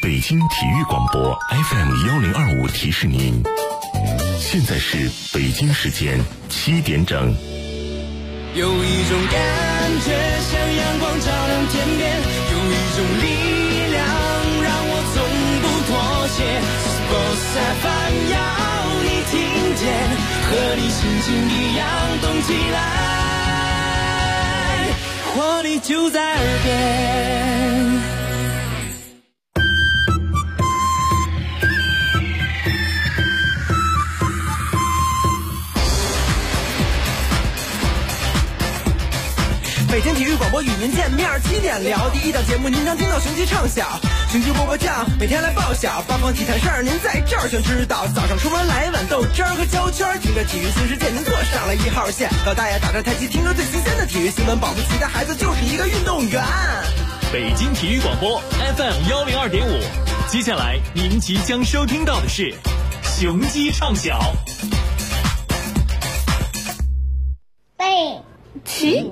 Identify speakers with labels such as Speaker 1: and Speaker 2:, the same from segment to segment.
Speaker 1: 北京体育广播 FM1025提示您，现在是北京时间7点整。
Speaker 2: 有一种感觉像阳光照亮天边，有一种力量让我从不妥协。Sports FM 要你听见，和你心情一样动起来，活力就在耳边。
Speaker 3: 北京体育广播与您见面，7点聊第一档节目，您将听到雄鸡唱晓，雄鸡波波叫，每天来报晓，八方体坛事儿您在这儿全知道。早上出门来一碗豆汁儿和焦圈，听着体育新世界，您坐上了1号线。老大爷打着太极，听着最新鲜的体育新闻，保不齐的孩子就是一个运动员。
Speaker 4: 北京体育广播 FM102.5，接下来您即将收听到的是雄鸡唱晓。
Speaker 5: 背起。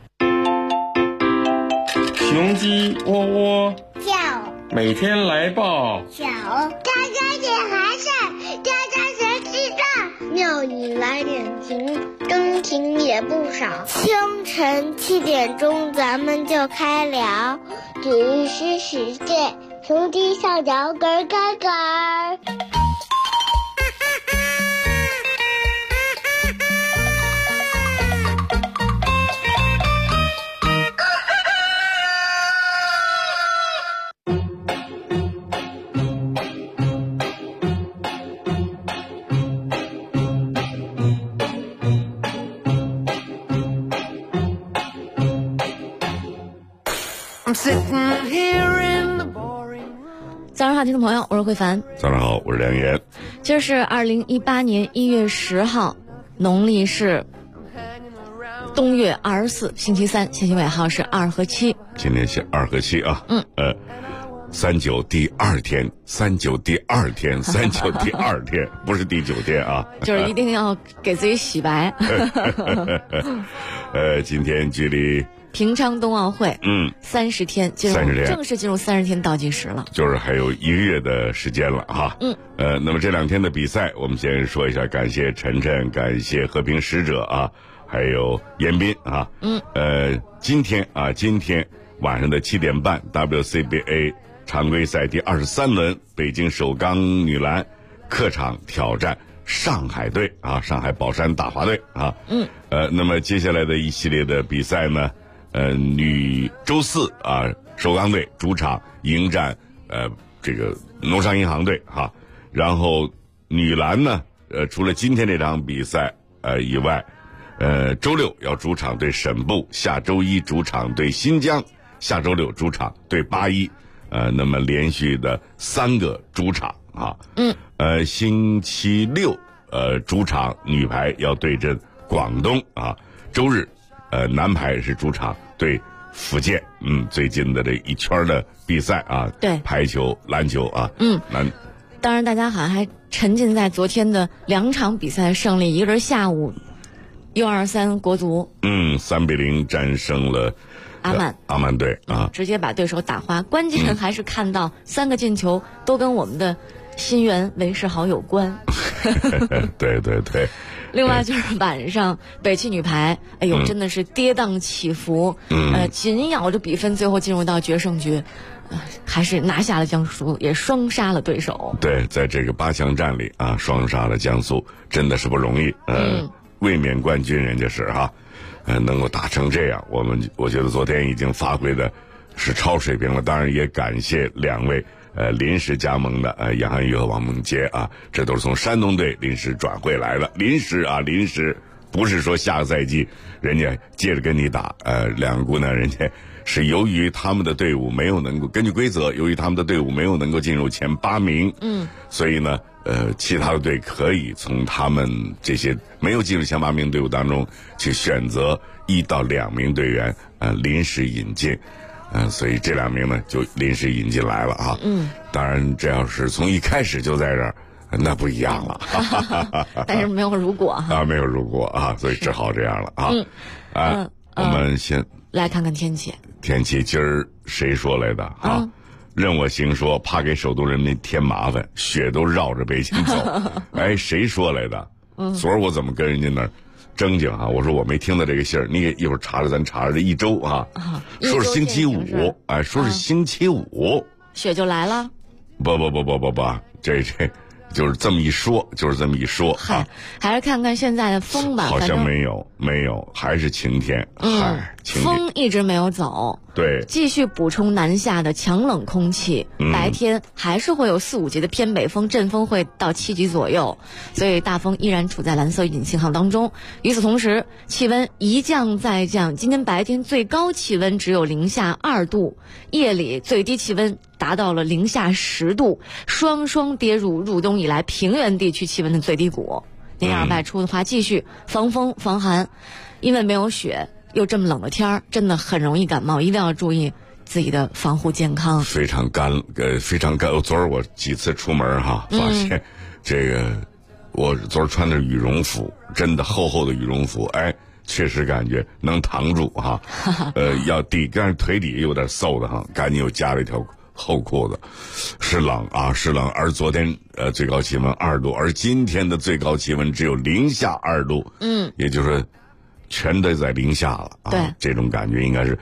Speaker 6: 雄鸡窝窝
Speaker 5: 叫，
Speaker 6: 每天来报
Speaker 5: 小，家家点寒晒，家家谁知道？庙里来点情，钟情也不少。清晨7点钟，咱们就开聊体育新世界，雄鸡上脚咯咯咯。
Speaker 7: 早上好，听众朋友，我是慧凡。
Speaker 1: 早上好，我是梁岩。
Speaker 7: 今儿是2018年1月10号，农历是冬月24，星期三，星期尾号是2和7。
Speaker 1: 今天是2和7啊。39第2天，39第2天，39第2天，不是第9天啊。
Speaker 7: 就是一定要给自己洗白。
Speaker 1: 今天距离
Speaker 7: 平昌冬奥会30天，正式进入30天倒计时了，
Speaker 1: 就是还有1个月的时间了哈。那么这2天的比赛，我们先说一下，感谢晨晨，感谢和平使者啊，还有严彬啊。今天晚上的7点半 WCBA 常规赛第23轮，北京首钢女篮客场挑战上海队啊，上海宝山大华队啊。那么接下来的一系列的比赛呢，女周4啊，首钢队主场迎战这个农商银行队哈。然后女篮呢，除了今天这场比赛以外，周6要主场对沈布，下周1主场对新疆，下周6主场对81。那么连续的3个主场啊。星期6主场女排要对阵广东啊。周日男排是主场对福建。最近的这一圈的比赛啊，
Speaker 7: 对，
Speaker 1: 排球、篮球啊。
Speaker 7: 当然大家好像还沉浸在昨天的2场比赛胜利，一个是下午U23国足
Speaker 1: 3-0战胜了阿曼队啊，
Speaker 7: 直接把对手打花。关键还是看到3个进球都跟我们的新援韦世豪有关。
Speaker 1: 对对对。
Speaker 7: 另外就是晚上北汽女排，哎呦，真的是跌宕起伏，紧咬着比分，最后进入到决胜局，还是拿下了江苏，也双杀了对手。
Speaker 1: 对，在这个8强战里啊，双杀了江苏，真的是不容易。卫冕冠军人家是哈。能够打成这样，我觉得昨天已经发挥的是超水平了。当然也感谢2位临时加盟的杨涵予和王梦洁啊，这都是从山东队临时转会来的。临时不是说下个赛季人家接着跟你打。2个姑娘人家是由于他们的队伍没有能够根据规则，由于他们的队伍没有能够进入前8名，所以呢其他的队可以从他们这些没有进入前8名队伍当中去选择1到2名队员临时引进。所以这2名呢就临时引进来了啊。当然这要是从一开始就在这儿，那不一样了。
Speaker 7: 但是没有如果啊，
Speaker 1: 没有如果啊，所以只好这样了啊。我们先
Speaker 7: 来看看天气。
Speaker 1: 天气今儿谁说来的啊？ 任我行说怕给首都人民添麻烦，雪都绕着北京走。哎，谁说来的？昨儿我怎么跟人家那儿正经啊？我说我没听到这个信儿，你给一会儿查着，咱查着这一周啊，说是星期五，哎，说是星期五，
Speaker 7: 雪就来了。
Speaker 1: 不，这就是这么一说，
Speaker 7: 嗨，还是看看现在的风吧。
Speaker 1: 好像没有，还是晴天。嗨，晴天，
Speaker 7: 风一直没有走。
Speaker 1: 对，
Speaker 7: 继续补充南下的强冷空气，白天还是会有4、5级的偏北风，阵风会到7级左右，所以大风依然处在蓝色预警信号当中。与此同时，气温一降再降，今天白天最高气温只有零下2度，夜里最低气温达到了零下10度，双双跌入冬以来平原地区气温的最低谷。您要是外出的话，继续防风防寒，因为没有雪又这么冷的天儿，真的很容易感冒，一定要注意自己的防护健康。
Speaker 1: 非常干。昨儿我几次出门哈，发现这个我昨儿穿的羽绒服，真的厚厚的羽绒服，哎，确实感觉能扛住哈。但是腿底有点馊的哈，赶紧又加了一条厚裤子，是冷啊，是冷。而昨天最高气温2度，而今天的最高气温只有零下2度，也就是说全都在零下了啊。
Speaker 7: 对，
Speaker 1: 这种感觉应该是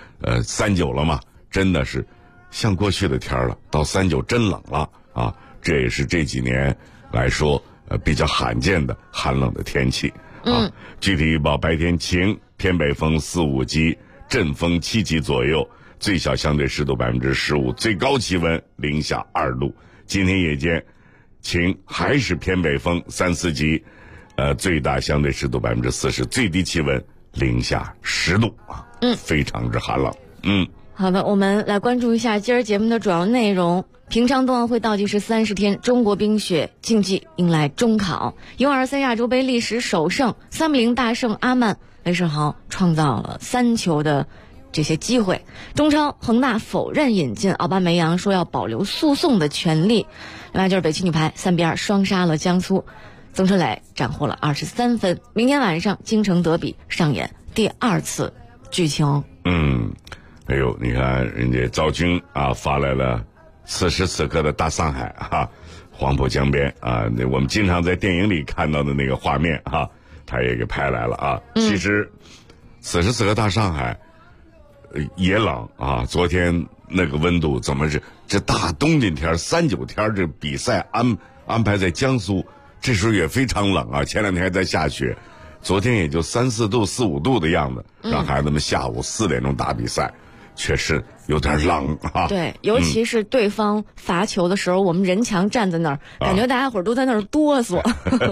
Speaker 1: 39了嘛，真的是像过去的天了，到39真冷了啊。这也是这几年来说比较罕见的寒冷的天气啊。具体预报：白天晴，偏北风4、5级，阵风7级左右。最小相对湿度15%，最高气温零下2度。今天夜间晴，还是偏北风3、4级，最大相对湿度40%，最低气温零下10度啊，非常之寒冷。
Speaker 7: 好的，我们来关注一下今儿节目的主要内容。平昌冬奥会倒计时30天，中国冰雪竞技迎来中考。U23亚洲杯历史首胜，3-0大胜阿曼，雷世豪创造了3球的这些机会。中超恒大否认引进奥巴梅扬，说要保留诉讼的权利。另外就是北汽女排3-2双杀了江苏，曾春蕾斩获了23分。明天晚上京城德比上演第2次剧情。
Speaker 1: 哎呦，你看人家赵军啊发来了此时此刻的大上海哈，黄浦江边啊，那我们经常在电影里看到的那个画面哈，他也给拍来了啊。其实此时此刻大上海也冷啊，昨天那个温度怎么这大冬天天39天，这比赛安排在江苏，这时候也非常冷啊。前2天还在下雪，昨天也就3、4度、4、5度的样子，让孩子们下午4点钟打比赛，确实有点冷啊。
Speaker 7: 对，尤其是对方罚球的时候，我们人墙站在那儿，感觉大家伙儿都在那儿哆嗦。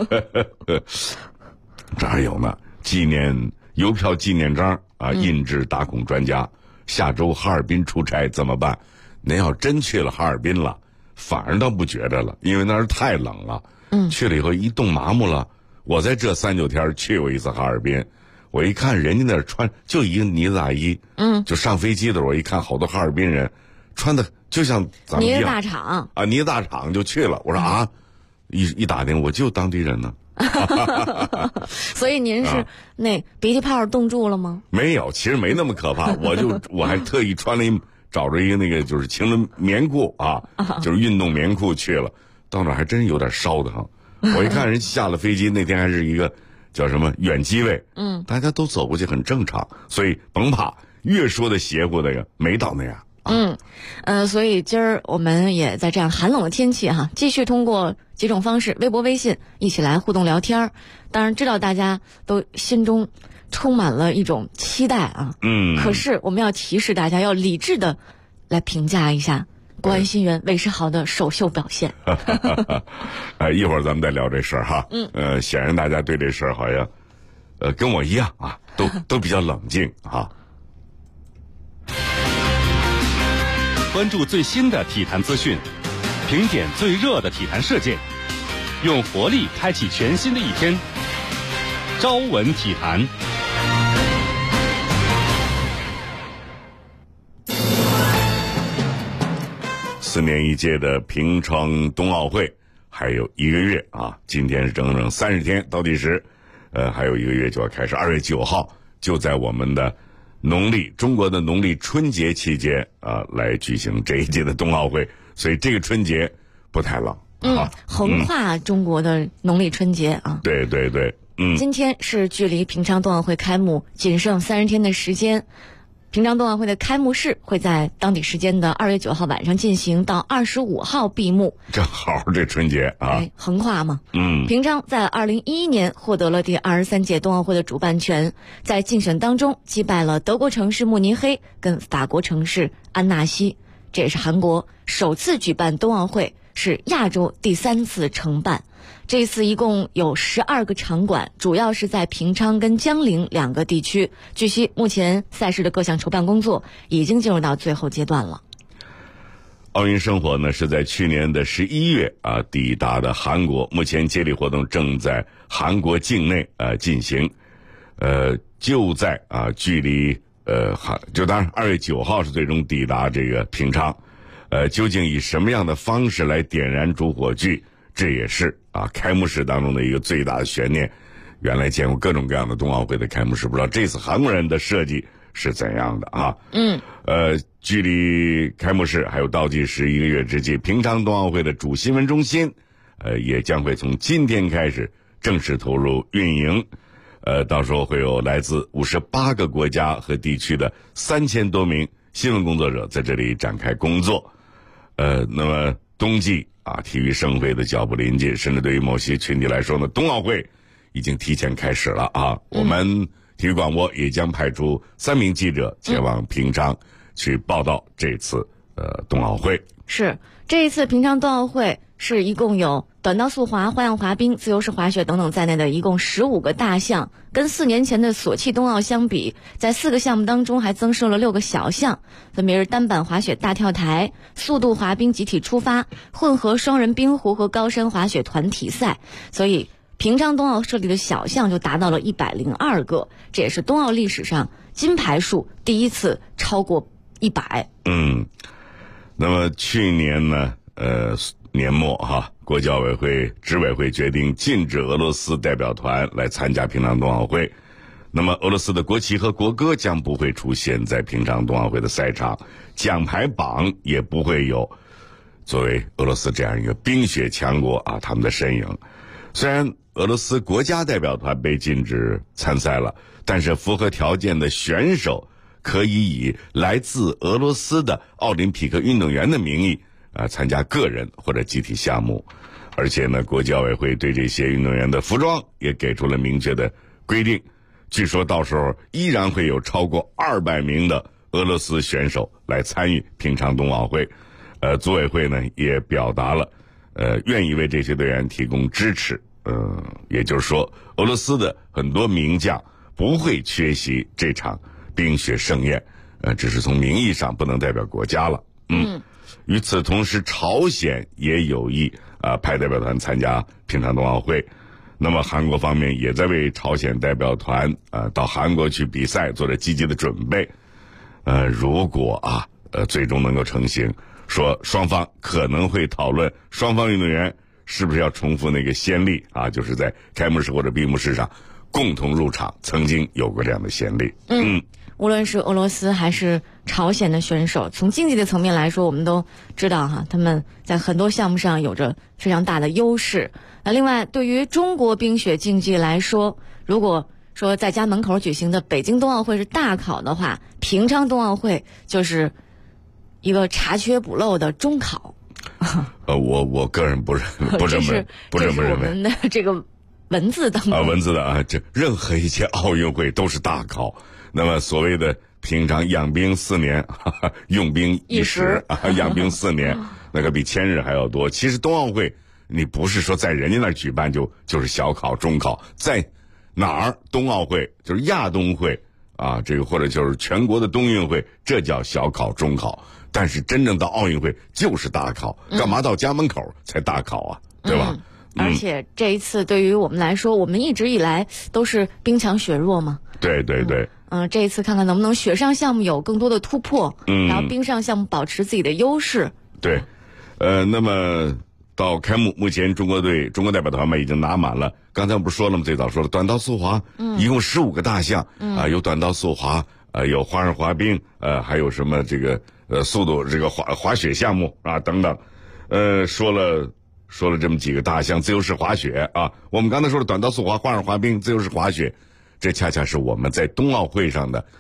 Speaker 1: 这还有呢，邮票纪念章啊，印制打孔专家。下周哈尔滨出差怎么办？您要真去了哈尔滨了，反而倒不觉得了，因为那儿太冷了。去了以后一冻麻木了。我在这3、9天去过一次哈尔滨，我一看人家那儿穿就一个呢子大衣，就上飞机的时候我一看好多哈尔滨人穿的就像咱们一样，
Speaker 7: 呢子大厂
Speaker 1: 啊，呢子大厂就去了。我说啊，一打听我就当地人呢。
Speaker 7: 所以您是那鼻涕泡冻住了吗？
Speaker 1: 没有，其实没那么可怕。我还特意找着一个那个就是情人棉裤啊，就是运动棉裤去了，到那还真有点烧的哈。我一看人下了飞机那天还是一个叫什么远机位，大家都走过去很正常，所以甭怕，越说的邪乎那个没到那样。
Speaker 7: 所以今儿我们也在这样寒冷的天气哈，继续通过几种方式，微博、微信一起来互动聊天。当然知道大家都心中充满了一种期待啊，可是我们要提示大家要理智的来评价一下国安新援韦世豪的首秀表现。
Speaker 1: 一会儿咱们再聊这事儿哈。显然大家对这事儿好像跟我一样啊，都比较冷静啊。
Speaker 8: 关注最新的体坛资讯，评点最热的体坛事件，用活力开启全新的一天。朝闻体坛。
Speaker 1: 4年一届的平昌冬奥会还有1个月啊，今天是整30天倒计时，还有1个月就要开始。2月9号就在我们的中国的农历春节期间啊来举行这一届的冬奥会，所以这个春节不太冷。
Speaker 7: 横跨中国的农历春节啊。
Speaker 1: 对对对，
Speaker 7: 今天是距离平昌冬奥会开幕仅剩30天的时间。平昌冬奥会的开幕式会在当地时间的2月9号晚上进行，到25号闭幕。
Speaker 1: 正好这春节啊，
Speaker 7: 横跨嘛。平昌在2011年获得了第23届冬奥会的主办权，在竞选当中击败了德国城市慕尼黑跟法国城市安纳西，这也是韩国首次举办冬奥会，是亚洲第3次承办。这次一共有12个场馆，主要是在平昌跟江陵2个地区。据悉，目前赛事的各项筹办工作已经进入到最后阶段了。
Speaker 1: 奥运圣火呢是在去年的11月抵达的韩国，目前接力活动正在韩国境内进行。就在距离就当然2月9号是最终抵达这个平昌。究竟以什么样的方式来点燃主火炬？这也是开幕式当中的一个最大的悬念。原来见过各种各样的冬奥会的开幕式，不知道这次韩国人的设计是怎样的啊？距离开幕式还有倒计时1个月之际，平昌冬奥会的主新闻中心也将会从今天开始正式投入运营。到时候会有来自58个国家和地区的3000多名新闻工作者在这里展开工作。那么冬季体育盛会的脚步临近，甚至对于某些群体来说呢，冬奥会已经提前开始了啊。我们体育广播也将派出3名记者前往平昌去报道这次冬奥会。
Speaker 7: 是这一次平昌冬奥会是一共有短道速滑、花样滑冰、自由式滑雪等等在内的一共15个大项，跟4年前的索契冬奥相比，在4个项目当中还增设了6个小项，分别是单板滑雪大跳台、速度滑冰集体出发、混合双人冰壶和高山滑雪团体赛。所以平昌冬奥设立的小项就达到了102个，这也是冬奥历史上金牌数第一次超过100。
Speaker 1: 那么去年呢年末国教委会执委会决定禁止俄罗斯代表团来参加平昌冬奥会。那么俄罗斯的国旗和国歌将不会出现在平昌冬奥会的赛场，奖牌榜也不会有作为俄罗斯这样一个冰雪强国他们的身影。虽然俄罗斯国家代表团被禁止参赛了，但是符合条件的选手可以以来自俄罗斯的奥林匹克运动员的名义参加个人或者集体项目。而且呢，国际奥委会对这些运动员的服装也给出了明确的规定。据说到时候依然会有超过200名的俄罗斯选手来参与平昌冬奥会。组委会呢也表达了愿意为这些队员提供支持。也就是说，俄罗斯的很多名将不会缺席这场冰雪盛宴，只是从名义上不能代表国家了。与此同时，朝鲜也有意派代表团参加平昌冬奥会。那么韩国方面也在为朝鲜代表团到韩国去比赛做着积极的准备。如果最终能够成行，说双方可能会讨论双方运动员是不是要重复那个先例就是在开幕式或者闭幕式上共同入场，曾经有过这样的先例。
Speaker 7: 无论是俄罗斯还是朝鲜的选手，从竞技的层面来说，我们都知道他们在很多项目上有着非常大的优势。另外，对于中国冰雪竞技来说，如果说在家门口举行的北京冬奥会是大考的话，平昌冬奥会就是一个查缺补漏的中考。
Speaker 1: 我个人不这么认为。
Speaker 7: 这是我们的这个文字当中
Speaker 1: 文字的这任何一届奥运会都是大考。那么所谓的平常养兵4年，用兵1时养兵4年，那个比千日还要多。其实冬奥会你不是说在人家那儿举办就是小考中考，在哪儿冬奥会就是亚冬会这个或者就是全国的冬运会，这叫小考中考。但是真正到奥运会就是大考，干嘛到家门口才大考对吧？
Speaker 7: 而且这一次对于我们来说，我们一直以来都是兵强血弱嘛。
Speaker 1: 对对对。
Speaker 7: 这一次看看能不能雪上项目有更多的突破，然后冰上项目保持自己的优势。
Speaker 1: 对，那么到开幕，目前中国代表团已经拿满了。刚才不是说了吗？最早说了短道速滑，一共15个大项有短道速滑有花样滑冰，还有什么这个速度这个滑雪项目啊等等，说了这么几个大项，自由式滑雪啊，我们刚才说的短道速滑、花样滑冰、自由式滑雪，这恰恰是我们在冬奥会上的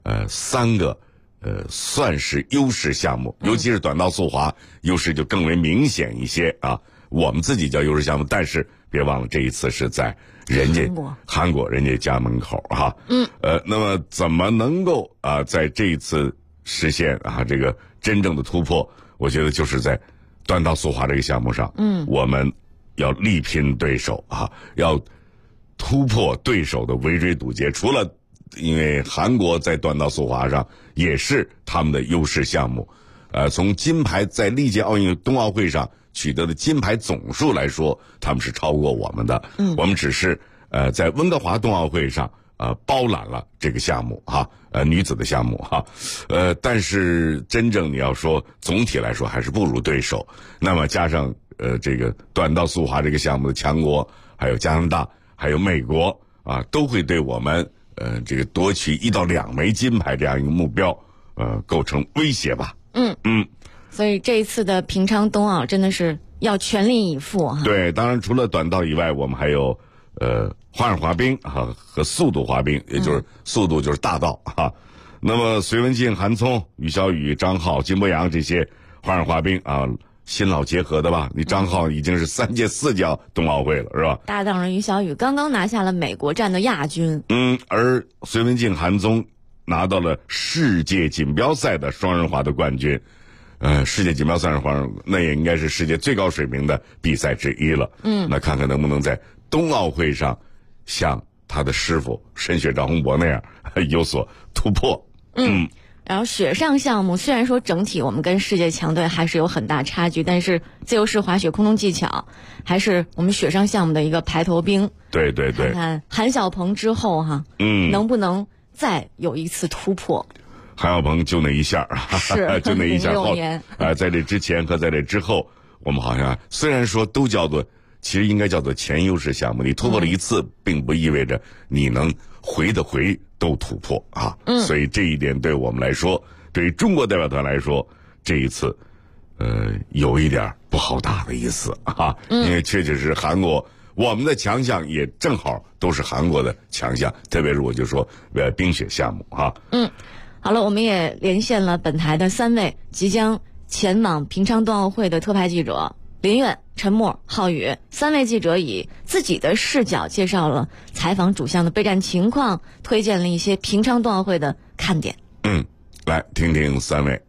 Speaker 1: 3个算是优势项目，尤其是短道速滑优势就更为明显一些啊。我们自己叫优势项目，但是别忘了这一次是在人家韩国人家家门口哈。那么怎么能够在这一次实现这个真正的突破？我觉得就是在短道速滑这个项目上，我们要力拼对手要突破对手的围追堵截。除了因为韩国在短道速滑上也是他们的优势项目，从金牌在历届奥运冬奥会上取得的金牌总数来说，他们是超过我们的。我们只是在温哥华冬奥会上包揽了这个项目女子的项目但是真正你要说总体来说还是不如对手。那么加上这个短道速滑这个项目的强国，还有加拿大，还有美国都会对我们这个夺取1到2枚金牌这样一个目标构成威胁吧。
Speaker 7: 所以这一次的平昌冬奥真的是要全力以赴
Speaker 1: 对，当然除了短道以外，我们还有花样滑冰和速度滑冰，也就是速度就是大道那么隋文静、韩聪、于小雨、张浩、金博洋这些花样滑冰新老结合的吧？你张浩已经是3届4届冬奥会了，是吧？
Speaker 7: 搭档人于小雨刚刚拿下了美国站的亚军。
Speaker 1: 而隋文静、韩聪拿到了世界锦标赛的双人滑的冠军。世界锦标赛上滑，那也应该是世界最高水平的比赛之一了。那看看能不能在冬奥会上像他的师傅申雪、赵宏博那样有所突破。
Speaker 7: 然后雪上项目虽然说整体我们跟世界强队还是有很大差距，但是自由式滑雪空中技巧还是我们雪上项目的一个排头兵。
Speaker 1: 对，
Speaker 7: 看看韩晓鹏之后能不能再有一次突破。
Speaker 1: 韩晓鹏就那一下就那一下
Speaker 7: 06年
Speaker 1: 在这之前和在这之后，我们好像虽然说都叫做，其实应该叫做前优势项目，你突破了一次并不意味着你能回都突破所以这一点对我们来说，对于中国代表团来说，这一次有一点不好打的意思因为确实是韩国，我们的强项也正好都是韩国的强项，特别是我就说冰雪项目
Speaker 7: 好了，我们也连线了本台的3位即将前往平昌冬奥会的特派记者林苑、陈默、浩宇。3位记者以自己的视角介绍了采访主项的备战情况，推荐了一些平昌冬奥会的看点。
Speaker 1: 来听听3位。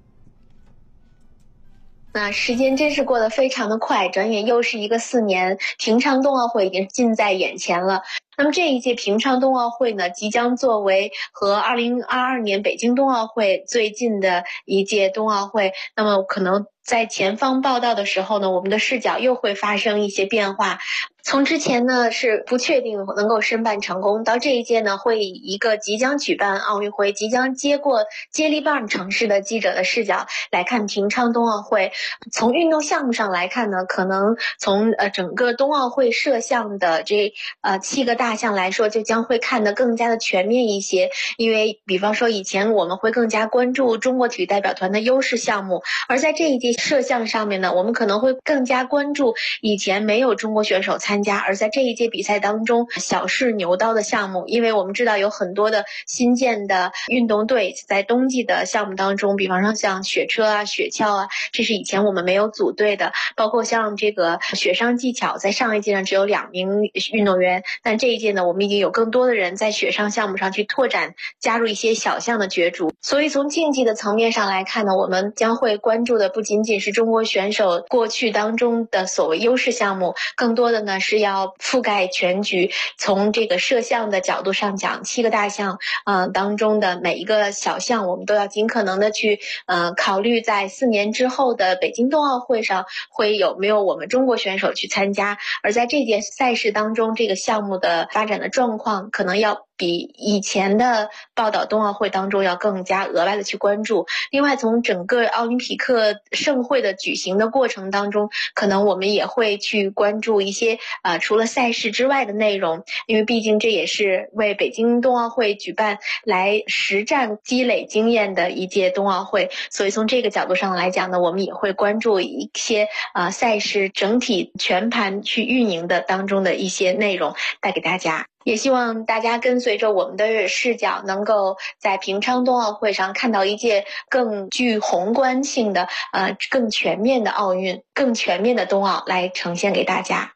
Speaker 9: 那时间真是过得非常的快，转眼又是一个4年，平昌冬奥会已经近在眼前了。那么这一届平昌冬奥会呢，即将作为和2022年北京冬奥会最近的一届冬奥会，那么可能在前方报道的时候呢，我们的视角又会发生一些变化。从之前呢是不确定能够申办成功，到这一届呢会以一个即将举办奥运会、即将接力棒城市的记者的视角来看平昌冬奥会。从运动项目上来看呢，可能从整个冬奥会摄像的这7个大项来说，就将会看得更加的全面一些。因为比方说以前我们会更加关注中国体育代表团的优势项目，而在这一届摄像上面呢，我们可能会更加关注以前没有中国选手参加，而在这一届比赛当中小试牛刀的项目。因为我们知道有很多的新建的运动队在冬季的项目当中，比方说像雪车雪橇这是以前我们没有组队的，包括像这个雪上技巧，在上一届上只有2名运动员，但这一届呢，我们已经有更多的人在雪上项目上去拓展，加入一些小项的角逐。所以从竞技的层面上来看呢，我们将会关注的不仅仅是中国选手过去当中的所谓优势项目，更多的呢是要覆盖全局。从这个摄像的角度上讲，7个大项当中的每一个小项，我们都要尽可能的去考虑在4年之后的北京冬奥会上会有没有我们中国选手去参加，而在这届赛事当中，这个项目的发展的状况可能要比以前的报道冬奥会当中要更加额外的去关注。另外，从整个奥林匹克盛会的举行的过程当中，可能我们也会去关注一些除了赛事之外的内容，因为毕竟这也是为北京冬奥会举办来实战积累经验的一届冬奥会，所以从这个角度上来讲呢，我们也会关注一些赛事整体全盘去运营的当中的一些内容带给大家。也希望大家跟随着我们的视角，能够在平昌冬奥会上看到一届更具宏观性的更全面的奥运，更全面的冬奥来呈现给大家。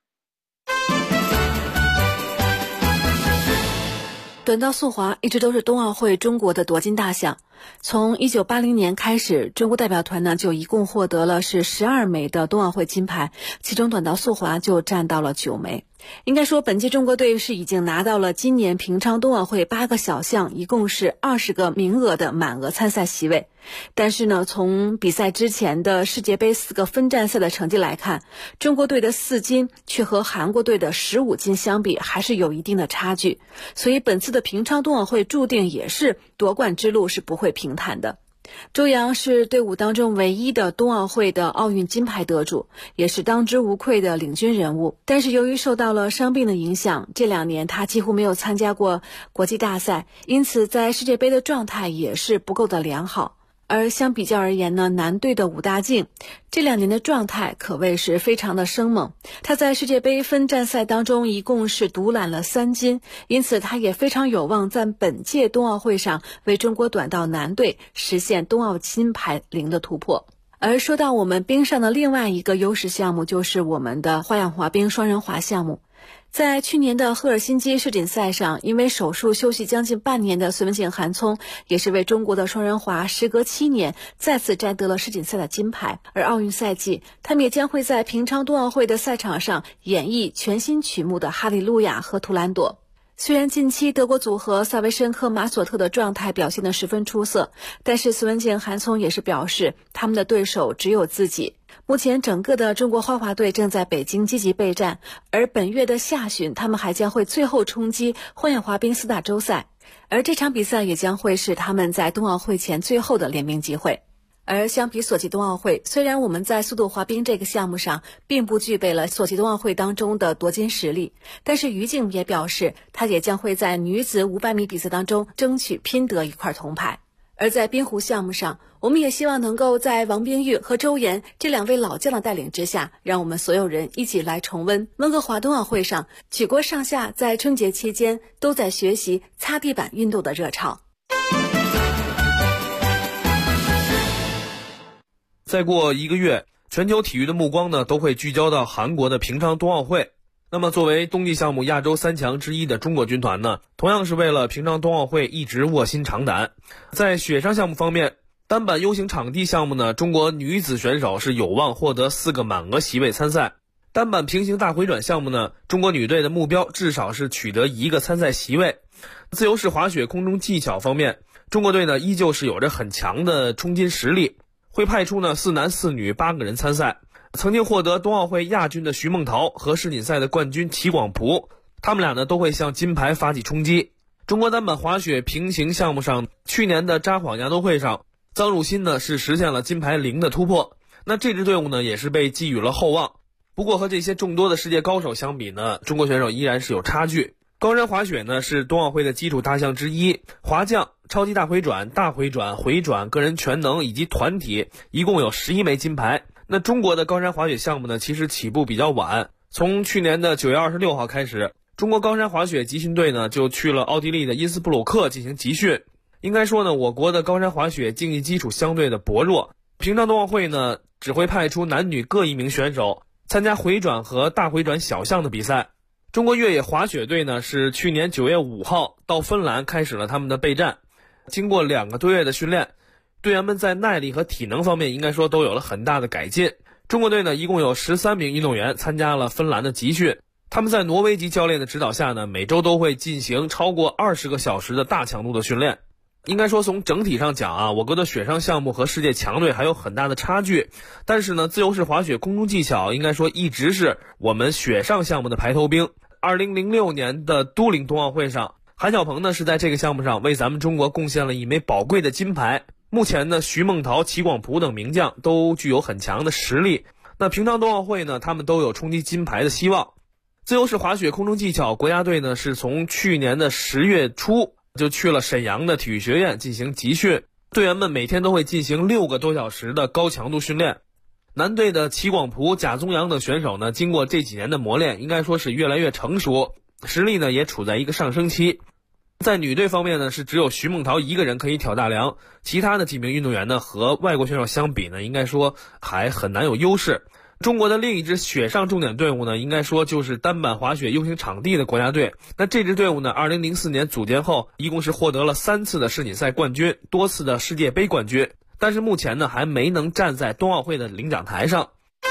Speaker 10: 短道速滑一直都是冬奥会中国的夺金大项。从1980年开始，中国代表团呢就一共获得了12枚的冬奥会金牌，其中短道速滑就占到了9枚。应该说，本届中国队是已经拿到了今年平昌冬奥会8个小项，一共是20个名额的满额参赛席位。但是呢，从比赛之前的世界杯4个分站赛的成绩来看，中国队的4金却和韩国队的15金相比，还是有一定的差距。所以本次的平昌冬奥会注定也是夺冠之路是不会平坦的。周洋是队伍当中唯一的冬奥会的奥运金牌得主，也是当之无愧的领军人物。但是由于受到了伤病的影响，这2年他几乎没有参加过国际大赛，因此在世界杯的状态也是不够的良好。而相比较而言呢，男队的武大靖这2年的状态可谓是非常的生猛。他在世界杯分站赛当中一共是独揽了3金，因此他也非常有望在本届冬奥会上为中国短道男队实现冬奥金牌0的突破。而说到我们冰上的另外一个优势项目，就是我们的花样滑冰双人滑项目。在去年的赫尔辛基世锦赛上，因为手术休息将近半年的孙文静、韩聪，也是为中国的双人滑时隔7年再次摘得了世锦赛的金牌。而奥运赛季，他们也将会在平昌冬奥会的赛场上演绎全新曲目的《哈利路亚》和《图兰朵》。虽然近期德国组合萨维申科、马索特的状态表现得十分出色，但是孙文静、韩聪也是表示，他们的对手只有自己。目前整个的中国花滑队正在北京积极备战，而本月的下旬，他们还将会最后冲击花样滑冰4大洲赛，而这场比赛也将会是他们在冬奥会前最后的联名机会。而相比索契冬奥会，虽然我们在速度滑冰这个项目上并不具备了索契冬奥会当中的夺金实力，但是于静也表示，她也将会在女子500米比赛当中争取拼得一块铜牌。而在冰壶项目上，我们也希望能够在王冰玉和周岩这2位老将的带领之下，让我们所有人一起来重温温哥华冬奥会上举国上下在春节期间都在学习擦地板运动的热潮。
Speaker 11: 再过1个月，全球体育的目光呢都会聚焦到韩国的平昌冬奥会。那么作为冬季项目亚洲3强之一的中国军团呢，同样是为了平昌冬奥会一直卧薪尝胆。在雪上项目方面，单板 U 型场地项目呢，中国女子选手是有望获得4个满额席位参赛。单板平行大回转项目呢，中国女队的目标至少是取得1个参赛席位。自由式滑雪空中技巧方面，中国队呢依旧是有着很强的冲金实力，会派出呢4男4女8个人参赛。曾经获得冬奥会亚军的徐梦桃和世锦赛的冠军齐广璞，他们俩呢都会向金牌发起冲击。中国单板滑雪平行项目上，去年的札幌亚洲会上，臧汝欣呢是实现了金牌0的突破，那这支队伍呢也是被寄予了厚望。不过和这些众多的世界高手相比呢，中国选手依然是有差距。高山滑雪呢是冬奥会的基础大项之一，滑降、超级大回转、大回转、回转、个人全能以及团体一共有11枚金牌。那中国的高山滑雪项目呢，其实起步比较晚，从去年的9月26号开始，中国高山滑雪集训队呢就去了奥地利的因斯布鲁克进行集训。应该说呢，我国的高山滑雪竞技基础相对的薄弱，平昌冬奥会呢只会派出男女各1名选手参加回转和大回转小项的比赛。中国越野滑雪队呢是去年9月5号到芬兰开始了他们的备战，经过2个多月的训练，队员们在耐力和体能方面应该说都有了很大的改进。中国队呢一共有13名运动员参加了芬兰的集训，他们在挪威籍教练的指导下呢，每周都会进行超过20个小时的大强度的训练。应该说从整体上讲啊，我国的雪上项目和世界强队还有很大的差距，但是呢，自由式滑雪空中技巧应该说一直是我们雪上项目的排头兵。2006年的都灵冬奥会上， 韩晓鹏呢是在这个项目上为咱们中国贡献了一枚宝贵的金牌。目前呢，徐梦桃、齐广璞等名将都具有很强的实力。那平昌冬奥会呢，他们都有冲击金牌的希望。自由式滑雪空中技巧国家队呢，是从去年的10月初就去了沈阳的体育学院进行集训，队员们每天都会进行6个多小时的高强度训练。男队的齐广璞、贾宗洋等选手呢，经过这几年的磨练，应该说是越来越成熟，实力呢也处在一个上升期。在女队方面呢，是只有徐梦桃一个人可以挑大梁，其他的几名运动员呢和外国选手相比呢，应该说还很难有优势。中国的另一支雪上重点队伍呢，应该说就是单板滑雪 U 型场地的国家队。那这支队伍呢，2004年组建后，一共是获得了3次的世锦赛冠军，多次的世界杯冠军，但是目前呢还没能站在冬奥会的领奖台上。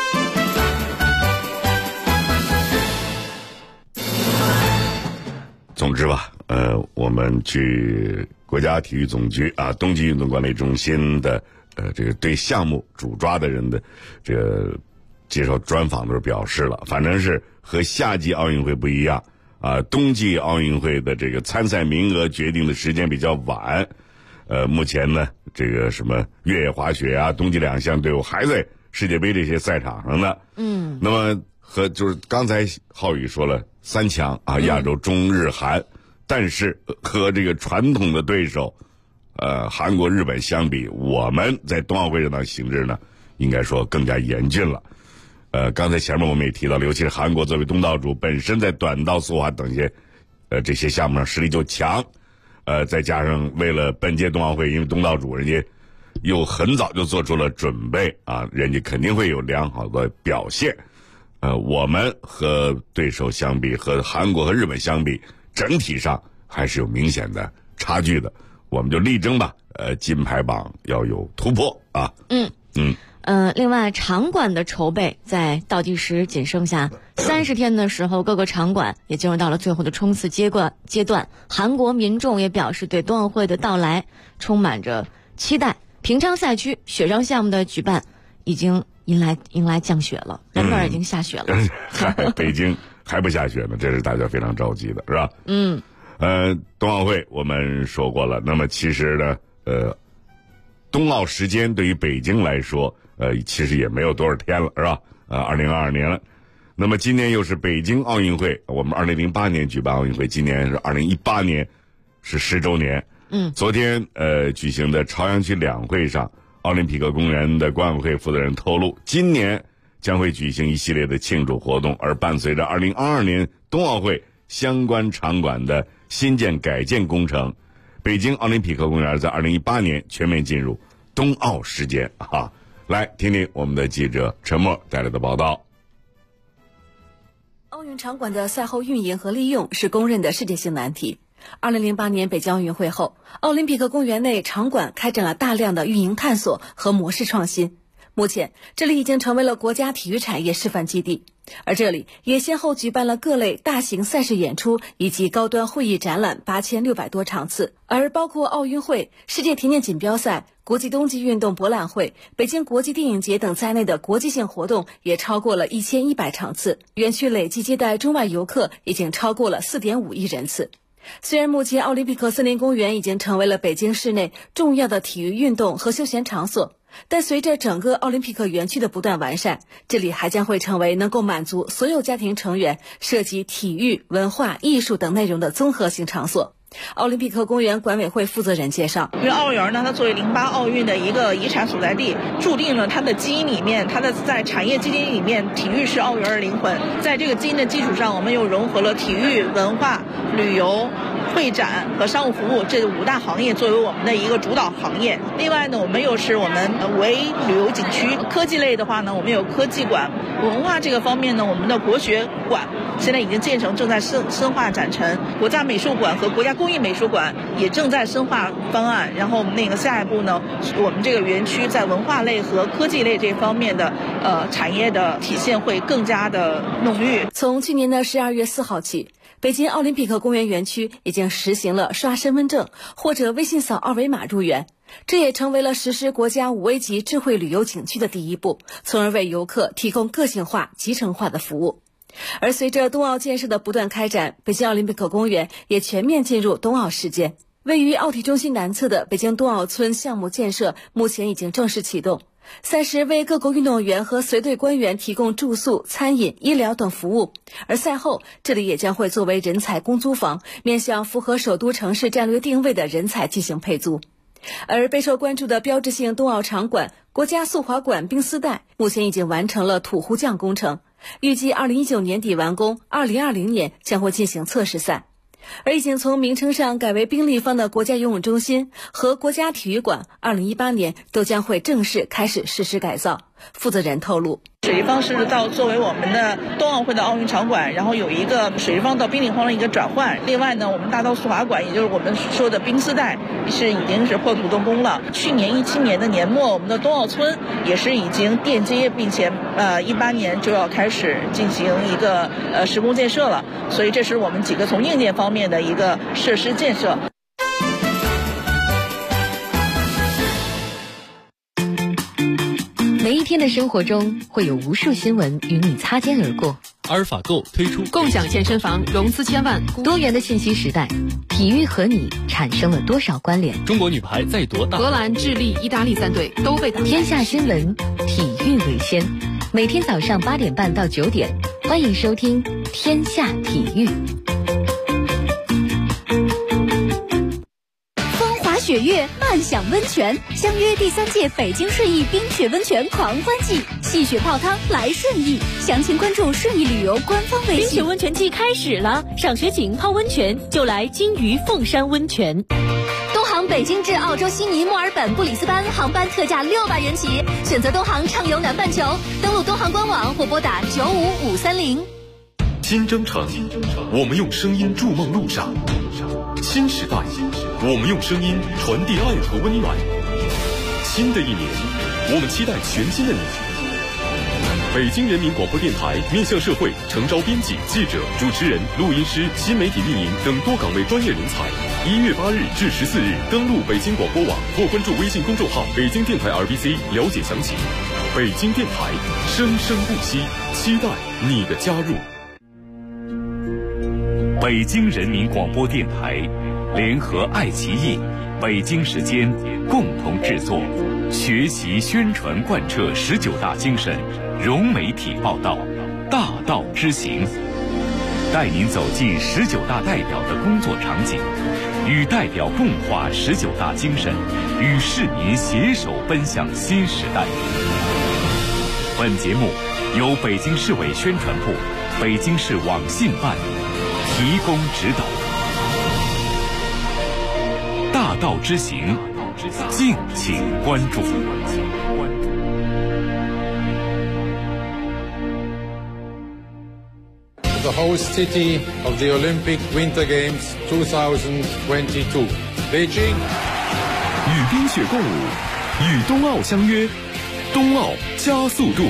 Speaker 1: 总之吧，我们去国家体育总局啊，冬季运动管理中心的这个对项目主抓的人的这个接受专访的时候表示了，反正是和夏季奥运会不一样啊，冬季奥运会的这个参赛名额决定的时间比较晚，目前呢，这个什么越野滑雪啊，冬季2项队伍还在世界杯这些赛场上呢。那么和就是刚才浩宇说了3强啊，亚洲中日韩，但是和这个传统的对手，韩国、日本相比，我们在冬奥会上的形势呢，应该说更加严峻了。刚才前面我们也提到了，尤其是韩国作为东道主，本身在短道速滑等些这些项目上实力就强，再加上为了本届冬奥会，因为东道主人家又很早就做出了准备啊，人家肯定会有良好的表现。我们和对手相比，和韩国和日本相比，整体上还是有明显的差距的。我们就力争吧，金牌榜要有突破啊。
Speaker 7: 另外场馆的筹备在倒计时仅剩下30天的时候，各个场馆也进入到了最后的冲刺阶段。韩国民众也表示对冬奥会的到来充满着期待。平昌赛区雪上项目的举办已经迎来降雪了，咱这儿已经下雪了。
Speaker 1: 北京还不下雪呢，这是大家非常着急的，是吧？冬奥会我们说过了，那么其实呢，冬奥时间对于北京来说，其实也没有多少天了，是吧？2022年了。那么今年又是北京奥运会，我们2008年举办奥运会，今年是2018年，是10周年。昨天举行的朝阳区两会上，奥林匹克公园的管委会负责人透露，今年将会举行一系列的庆祝活动，而伴随着2022年冬奥会相关场馆的新建改建工程，北京奥林匹克公园在2018年全面进入冬奥时间啊！来听听我们的记者陈默带来的报道。
Speaker 10: 奥运场馆的赛后运营和利用是公认的世界性难题。2008年北京奥运会后，奥林匹克公园内场馆开展了大量的运营探索和模式创新。目前，这里已经成为了国家体育产业示范基地，而这里也先后举办了各类大型赛事演出以及高端会议展览8600多场次，而包括奥运会、世界田径锦标赛、国际冬季运动博览会、北京国际电影节等在内的国际性活动也超过了1100场次，园区累计接待中外游客已经超过了4.5亿人次。虽然目前奥林匹克森林公园已经成为了北京市内重要的体育运动和休闲场所，但随着整个奥林匹克园区的不断完善，这里还将会成为能够满足所有家庭成员涉及体育、文化、艺术等内容的综合性场所。奥林匹克公园管委会负责人介绍，
Speaker 12: 因为奥园呢，它作为08奥运的一个遗产所在地，注定了它的基因里面，它的在产业基因里面，体育是奥园的灵魂。在这个基因的基础上，我们又融合了体育、文化、旅游、会展和商务服务这5大行业作为我们的一个主导行业。另外呢，我们又是我们为旅游景区。科技类的话呢，我们有科技馆。文化这个方面呢，我们的国学馆现在已经建成，正在深化展陈。国家美术馆和国家工艺美术馆也正在深化方案。然后下一步呢，我们这个园区在文化类和科技类这方面的产业的体现会更加的浓郁。
Speaker 10: 从去年的12月4号起，北京奥林匹克公园园区已经实行了刷身份证或者微信扫二维码入园，这也成为了实施国家5A级智慧旅游景区的第一步，从而为游客提供个性化、集成化的服务。 而随着冬奥建设的不断开展，北京奥林匹克公园也全面进入冬奥实践。位于奥体中心南侧的北京冬奥村项目建设目前已经正式启动。赛事为各国运动员和随队官员提供住宿、餐饮、医疗等服务，而赛后这里也将会作为人才公租房，面向符合首都城市战略定位的人才进行配租。而备受关注的标志性冬奥场馆国家速滑馆冰丝带目前已经完成了土糊匠工程，预计2019年底完工，2020年将会进行测试赛。而已经从名称上改为冰立方的国家游泳中心和国家体育馆2018年都将会正式开始实施改造。负责人透露，
Speaker 12: 水立方是作为我们的冬奥会的奥运场馆，然后有一个水立方到冰立方的一个转换。另外呢，我们大道速滑馆，也就是我们说的冰丝带，已经是破土动工了。去年17年的年末，我们的冬奥村也是已经奠接，并且18年就要开始进行一个施工建设了。所以这是我们几个从硬件方面的一个设施建设。
Speaker 13: 每一天的生活中会有无数新闻与你擦肩而过。
Speaker 4: 阿尔法购推出
Speaker 14: 共享健身房融资1000万。
Speaker 13: 多元的信息时代，体育和你产生了多少关联？
Speaker 4: 中国女排再夺大，
Speaker 14: 荷兰、智利、意大利3队都被打。
Speaker 13: 天下新闻，体育为先。每天早上8点半到9点，欢迎收听《天下体育》。
Speaker 15: 雪月漫享温泉，相约第3届北京顺义冰雪温泉狂欢季，戏雪泡汤来顺义，详情关注顺义旅游官方微信。
Speaker 16: 冰雪温泉季开始了，赏雪景泡温泉就来金鱼凤山温泉。
Speaker 15: 东航北京至澳洲悉尼、墨尔本、布里斯班航班特价600元起，选择东航畅游南半球，登录东航官网或拨打95530。
Speaker 17: 新征程，我们用声音筑梦路上；新时代，我们用声音传递爱和温暖。新的一年，我们期待全新的你。北京人民广播电台面向社会诚招编辑、记者、主持人、录音师、新媒体运营等多岗位专业人才。1月8日至14日，登录北京广播网或关注微信公众号北京电台 RBC 了解详情。北京电台，生生不息，期待你的加入。
Speaker 8: 北京人民广播电台联合爱奇艺、北京时间共同制作，学习宣传贯彻19大精神，融媒体报道，大道之行，带您走进19大代表的工作场景，与代表共话19大精神，与市民携手奔向新时代。本节目由北京市委宣传部、北京市网信办提供指导。大道之行，敬请关注。
Speaker 18: The host city of the Olympic Winter Games 2022, Beijing.
Speaker 17: 与冰雪共舞，与冬奥相约，冬奥加速度。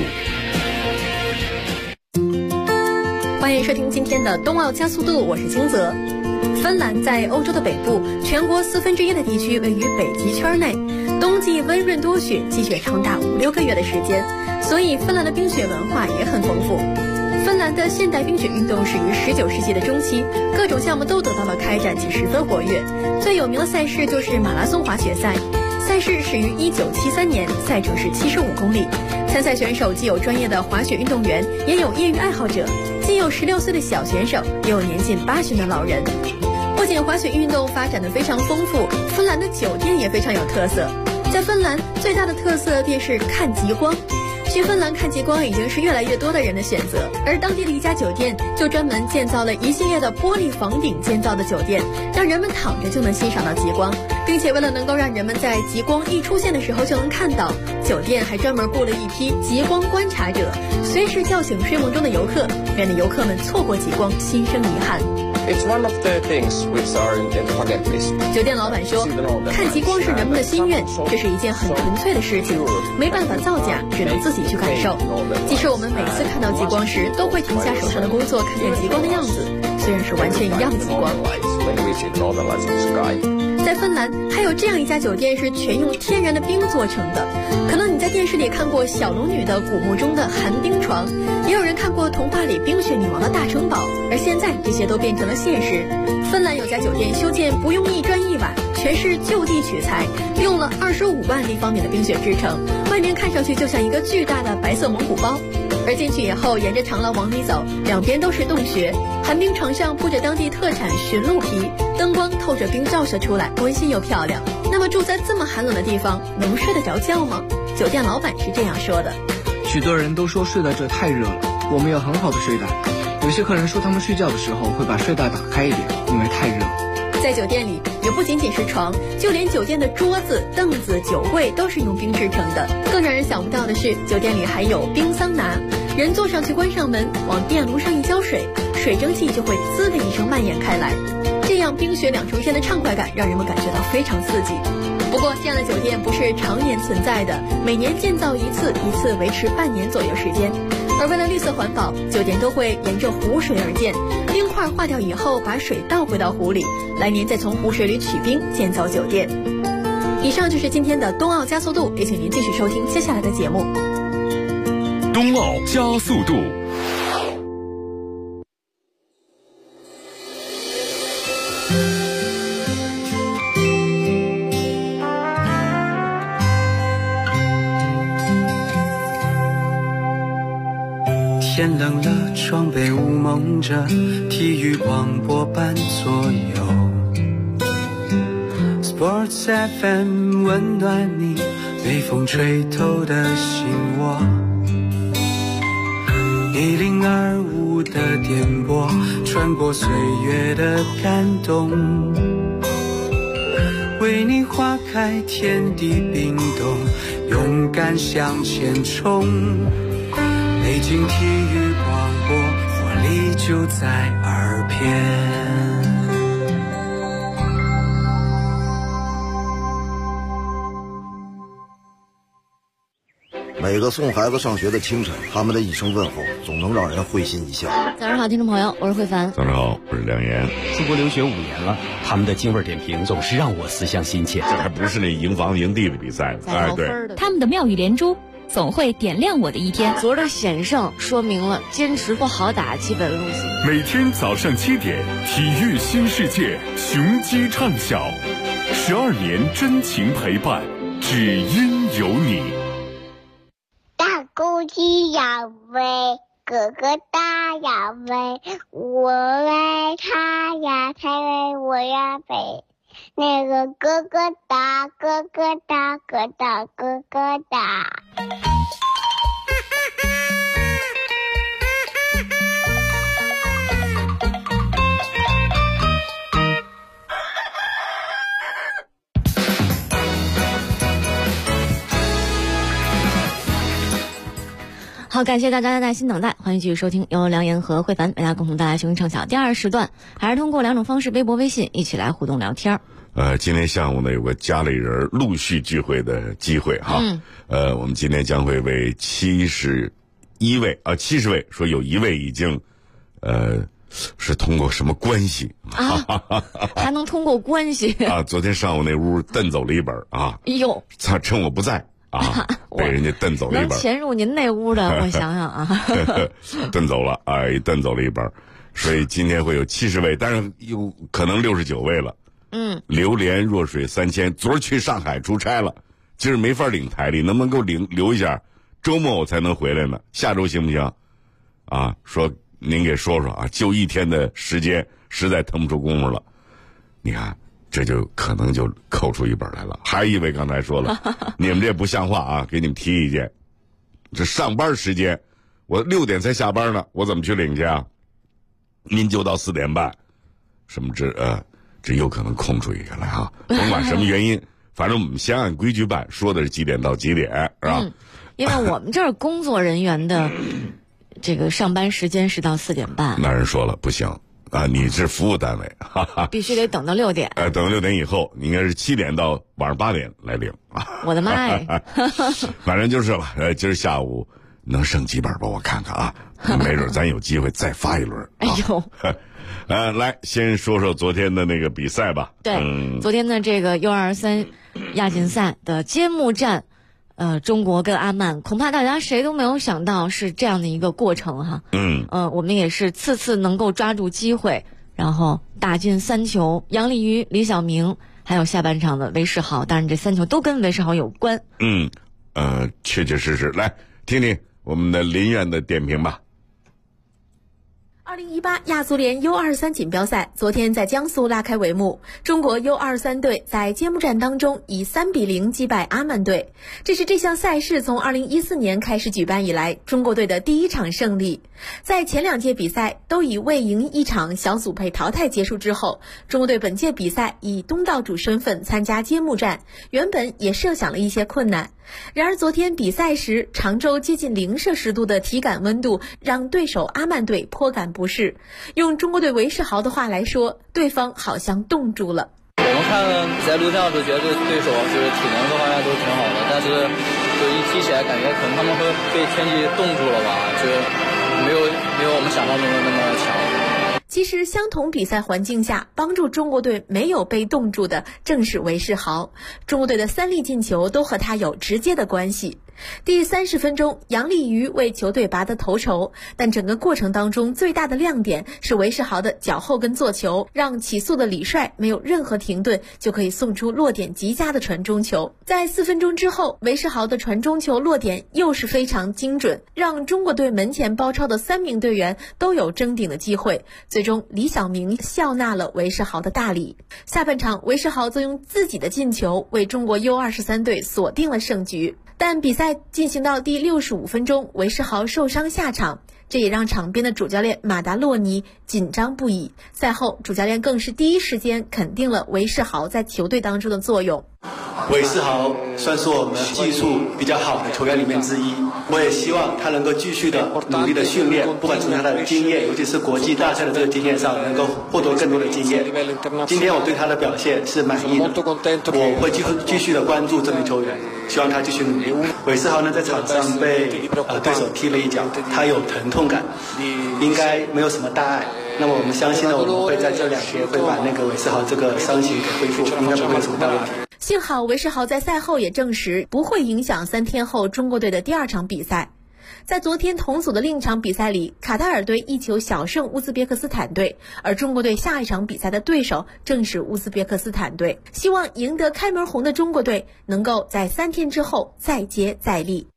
Speaker 19: 欢迎收听今天的冬奥加速度，我是金泽。芬兰在欧洲的北部，全国1/4的地区位于北极圈内，冬季温润多雪，积雪长达5-6个月的时间，所以芬兰的冰雪文化也很丰富。芬兰的现代冰雪运动始于19世纪的中期，各种项目都得到了开展且十分活跃。最有名的赛事就是马拉松滑雪赛，赛事始于1973年，赛程是75公里。参赛选手既有专业的滑雪运动员，也有业余爱好者，既有16岁的小选手，也有年近80的老人。不仅滑雪运动发展得非常丰富，芬兰的酒店也非常有特色。在芬兰，最大的特色便是看极光。去芬兰看极光已经是越来越多的人的选择，而当地的一家酒店就专门建造了一系列的玻璃房顶建造的酒店，让人们躺着就能欣赏到极光，并且为了能够让人们在极光一出现的时候就能看到，酒店还专门雇了一批极光观察者，随时叫醒睡梦中的游客，免得游客们错过极光心生遗憾。
Speaker 20: It's one of the things which are in the bucket list.
Speaker 19: 酒店老板说，看极光是人们的心愿，这是一件很纯粹的事情，没办法造假，只能自己去感受。即使我们每次看到极光时，都会停下手上的工作，看看极光的样子， 虽然是完全一样的极光。在芬兰还有这样一家酒店是全用天然的冰做成的，可能你在电视里看过小龙女的古墓中的寒冰床，也有人看过童话里冰雪女王的大城堡，而现在这些都变成了现实。芬兰有家酒店修建不用一砖一瓦，全是就地取材，用了25万立方米的冰雪制成，外面看上去就像一个巨大的白色蒙古包。而进去以后，沿着长廊往里走，两边都是洞穴，寒冰床上铺着当地特产驯鹿皮，灯光透着冰照射出来，温馨又漂亮。那么住在这么寒冷的地方，能睡得着觉吗？酒店老板是这样说的：
Speaker 21: 许多人都说睡在这太热了，我们有很好的睡袋。有些客人说他们睡觉的时候会把睡袋打开一点，因为太热。
Speaker 19: 在酒店里，也不仅仅是床，就连酒店的桌子、凳子、酒柜都是用冰制成的。更让人想不到的是，酒店里还有冰桑拿，人坐上去关上门，往电炉上一浇水，水蒸气就会滋的一声蔓延开来。这样冰雪两重天的畅快感让人们感觉到非常刺激。不过这样的酒店不是常年存在的，每年建造一次，一次维持半年左右时间。而为了绿色环保，酒店都会沿着湖水而建，冰块化掉以后把水倒回到湖里，来年再从湖水里取冰建造酒店。以上就是今天的冬奥加速度，也请您继续收听接下来的节目。
Speaker 17: 冬奥加速度。
Speaker 2: 天冷了，窗被雾蒙着，体育广播伴左右。Sports FM 温暖你，被风吹透的心窝。1025的电波，穿过岁月的感动，为你花开，天地冰冻，勇敢向前冲。北京体育广播，活力就在耳边。
Speaker 22: 每个送孩子上学的清晨，他们的一声问候总能让人会心一笑。
Speaker 7: 早上好，听众朋友，我是慧凡。
Speaker 1: 早上好，我是梁岩。
Speaker 23: 出国留学5年了，他们的京味点评总是让我思乡心切。
Speaker 1: 这还不是那营房营地的比赛，哎，对，
Speaker 13: 他们的妙语连珠总会点亮我的一天。
Speaker 7: 昨儿的险胜说明了坚持不好打基本路线。
Speaker 17: 每天早上7点，体育新世界，雄鸡唱晓，12年真情陪伴，只因有你。
Speaker 5: 大公鸡要飞，哥哥大要飞，我为他呀，他为我呀飞。那个哥哥大，哥哥大，哥大，哥哥大。
Speaker 7: 好，感谢大家的耐心等待，欢迎继续收听由梁岩和慧凡为大家共同带来雄鹰畅晓第2时段，还是通过2种方式，微博、微信一起来互动聊天。
Speaker 1: 今天下午呢有个家里人陆续聚会的机会哈。我们今天将会为70位，说有1位已经是通过什么关系
Speaker 7: 啊？还能通过关系
Speaker 1: 啊？昨天上午那屋蹬走了一本啊！
Speaker 7: 哟，
Speaker 1: 趁我不在啊，被人家蹬走了一本。
Speaker 7: 能潜入您那屋的，我想想啊，
Speaker 1: 蹬走了啊，蹬走了一本，所以今天会有70位，但是有可能69位了。榴莲弱水3000，昨儿去上海出差了，今儿没法领台历，能不能给我留一下？周末我才能回来呢，下周行不行？啊，说您给说说啊，就1天的时间，实在腾不出功夫了。你看，这就可能就扣出一本来了。还有一位刚才说了，你们这不像话啊，给你们提意见。这上班时间，我6点才下班呢，我怎么去领去啊？您就到4点半，什么这有可能空出一个来哈，甭管什么原因，反正我们先按规矩办，说的是几点到几点，是吧？
Speaker 7: 因为我们这儿工作人员的这个上班时间是到4点半。
Speaker 1: 那人说了不行啊，你是服务单位，哈哈，
Speaker 7: 必须得等到6点。
Speaker 1: 等到6点以后，你应该是7点到晚上8点来领啊。
Speaker 7: 我的妈呀！
Speaker 1: 反正就是了，今儿下午能剩几本吧？我看看啊，没准咱有机会再发一轮。
Speaker 7: 哎呦，
Speaker 1: 来先说说昨天的那个比赛吧。
Speaker 7: 对，昨天的这个 U23亚锦赛的揭幕战，中国跟阿曼，恐怕大家谁都没有想到是这样的一个过程哈。我们也是次次能够抓住机会，然后打进3球，杨丽瑜、李晓明，还有下半场的韦世豪，当然这3球都跟韦世豪有关。
Speaker 1: 确确实实，来听听我们的林苑的点评吧。
Speaker 19: 2018亚足联 U23 锦标赛昨天在江苏拉开帷幕，中国 U23 队在揭幕战当中以3-0击败阿曼队，这是这项赛事从2014年开始举办以来中国队的第一场胜利。在前2届比赛都以未赢一场小组被淘汰结束之后，中国队本届比赛以东道主身份参加揭幕战，原本也设想了一些困难。然而昨天比赛时，常州接近0摄氏度的体感温度让对手阿曼队颇感不适。用中国队韦世豪的话来说，对方好像冻住了。
Speaker 3: 我们看比赛录像时觉得对手就是体能各方面都挺好的，但是就一踢起来感觉可能他们会被天气冻住了吧，就没有我们想象中的那么强。
Speaker 19: 其实相同比赛环境下，帮助中国队没有被冻住的正是韦世豪，中国队的3粒进球都和他有直接的关系。第30分钟，杨丽瑜为球队拔得头筹，但整个过程当中最大的亮点是韦世豪的脚后跟做球，让起速的李帅没有任何停顿就可以送出落点极佳的传中球。在4分钟之后，韦世豪的传中球落点又是非常精准，让中国队门前包抄的3名队员都有争顶的机会，最终李晓明笑纳了韦世豪的大礼。下半场，韦世豪则用自己的进球为中国 U23 队锁定了胜局。但比赛进行到第65分钟，韦世豪受伤下场，这也让场边的主教练马达洛尼紧张不已。赛后，主教练更是第一时间肯定了韦世豪在球队当中的作用。
Speaker 6: 韦世豪算是我们技术比较好的球员里面之一，我也希望他能够继续的努力的训练，不管从他的经验，尤其是国际大赛的这个经验上，能够获得更多的经验。今天我对他的表现是满意的，我会继续的关注这名球员，希望他继续努力。韦世豪呢，在场上被对手踢了一脚，他有疼痛感，应该没有什么大碍。那么我们相信呢，我们会在这2天会把那个韦世豪这个伤情给恢复，应该不会有什么大问题。
Speaker 19: 幸好韦世豪在赛后也证实不会影响3天后中国队的第2场比赛。在昨天同组的另一场比赛里，卡塔尔队1球小胜乌兹别克斯坦队，而中国队下一场比赛的对手正是乌兹别克斯坦队。希望赢得开门红的中国队能够在3天之后再接再厉。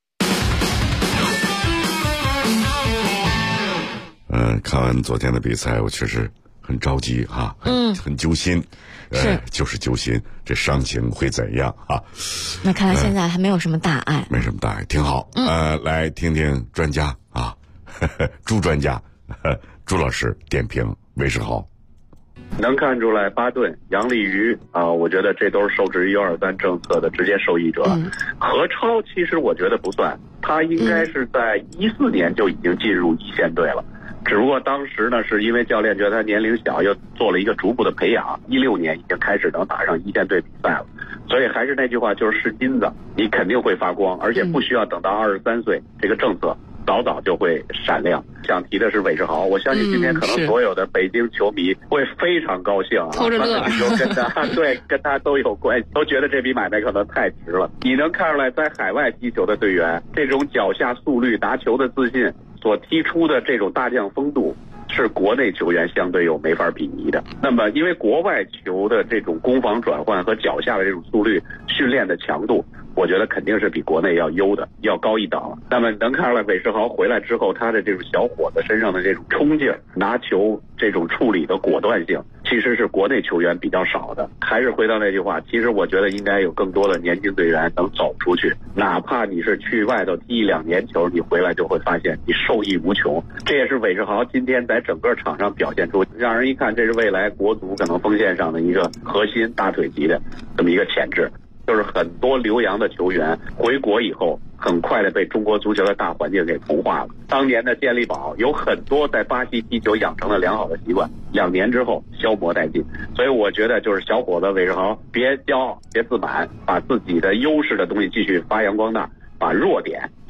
Speaker 1: 看完昨天的比赛，我确实很着急哈，很揪心，就是揪心，这伤情会怎样啊？
Speaker 7: 那看来现在还没有什么大碍，
Speaker 1: 没什么大碍，挺好。来听听专家啊，朱专家，朱老师点评韦世豪。
Speaker 9: 能看出来，巴顿、杨丽瑜啊，我觉得这都是受制于 U23 政策的直接受益者。何超其实我觉得不算，他应该是在14年就已经进入一线队了。只不过当时呢，是因为教练觉得他年龄小，又做了一个逐步的培养，16年已经开始能打上一线队比赛了。所以还是那句话，就是是金子，你肯定会发光，而且不需要等到23岁，这个政策早就会闪亮。想提的是韦世豪，我相信今天可能所有的北京球迷会非常高兴啊，
Speaker 7: 偷着乐，
Speaker 9: 跟他都有关系，都觉得这笔买卖可能太值了。你能看出来，在海外踢球的队员，这种脚下速率、拿球的自信，所踢出的这种大将风度，是国内球员相对有没法比拟的。那么因为国外球的这种攻防转换和脚下的这种速率训练的强度，我觉得肯定是比国内要优的，要高一档了。那么能看出来韦世豪回来之后，他的这种小伙子身上的这种冲劲儿、拿球这种处理的果断性，其实是国内球员比较少的。还是回到那句话，其实我觉得应该有更多的年轻队员能走出去，哪怕你是去外头踢1-2年球，你回来就会发现你受益无穷。这也是韦世豪今天在整个场上表现出，让人一看这是未来国足可能锋线上的一个核心大腿级的这么一个潜质。就是很多留洋的球员回国以后，很快的被中国足球的大环境给同化了。当年的健力宝有很多在巴西踢球养成了良好的习惯，2年之后消磨殆尽。所以我觉得就是小伙子韦世豪，别骄傲，别自满，把自己的优势的东西继续发扬光大，把弱点尽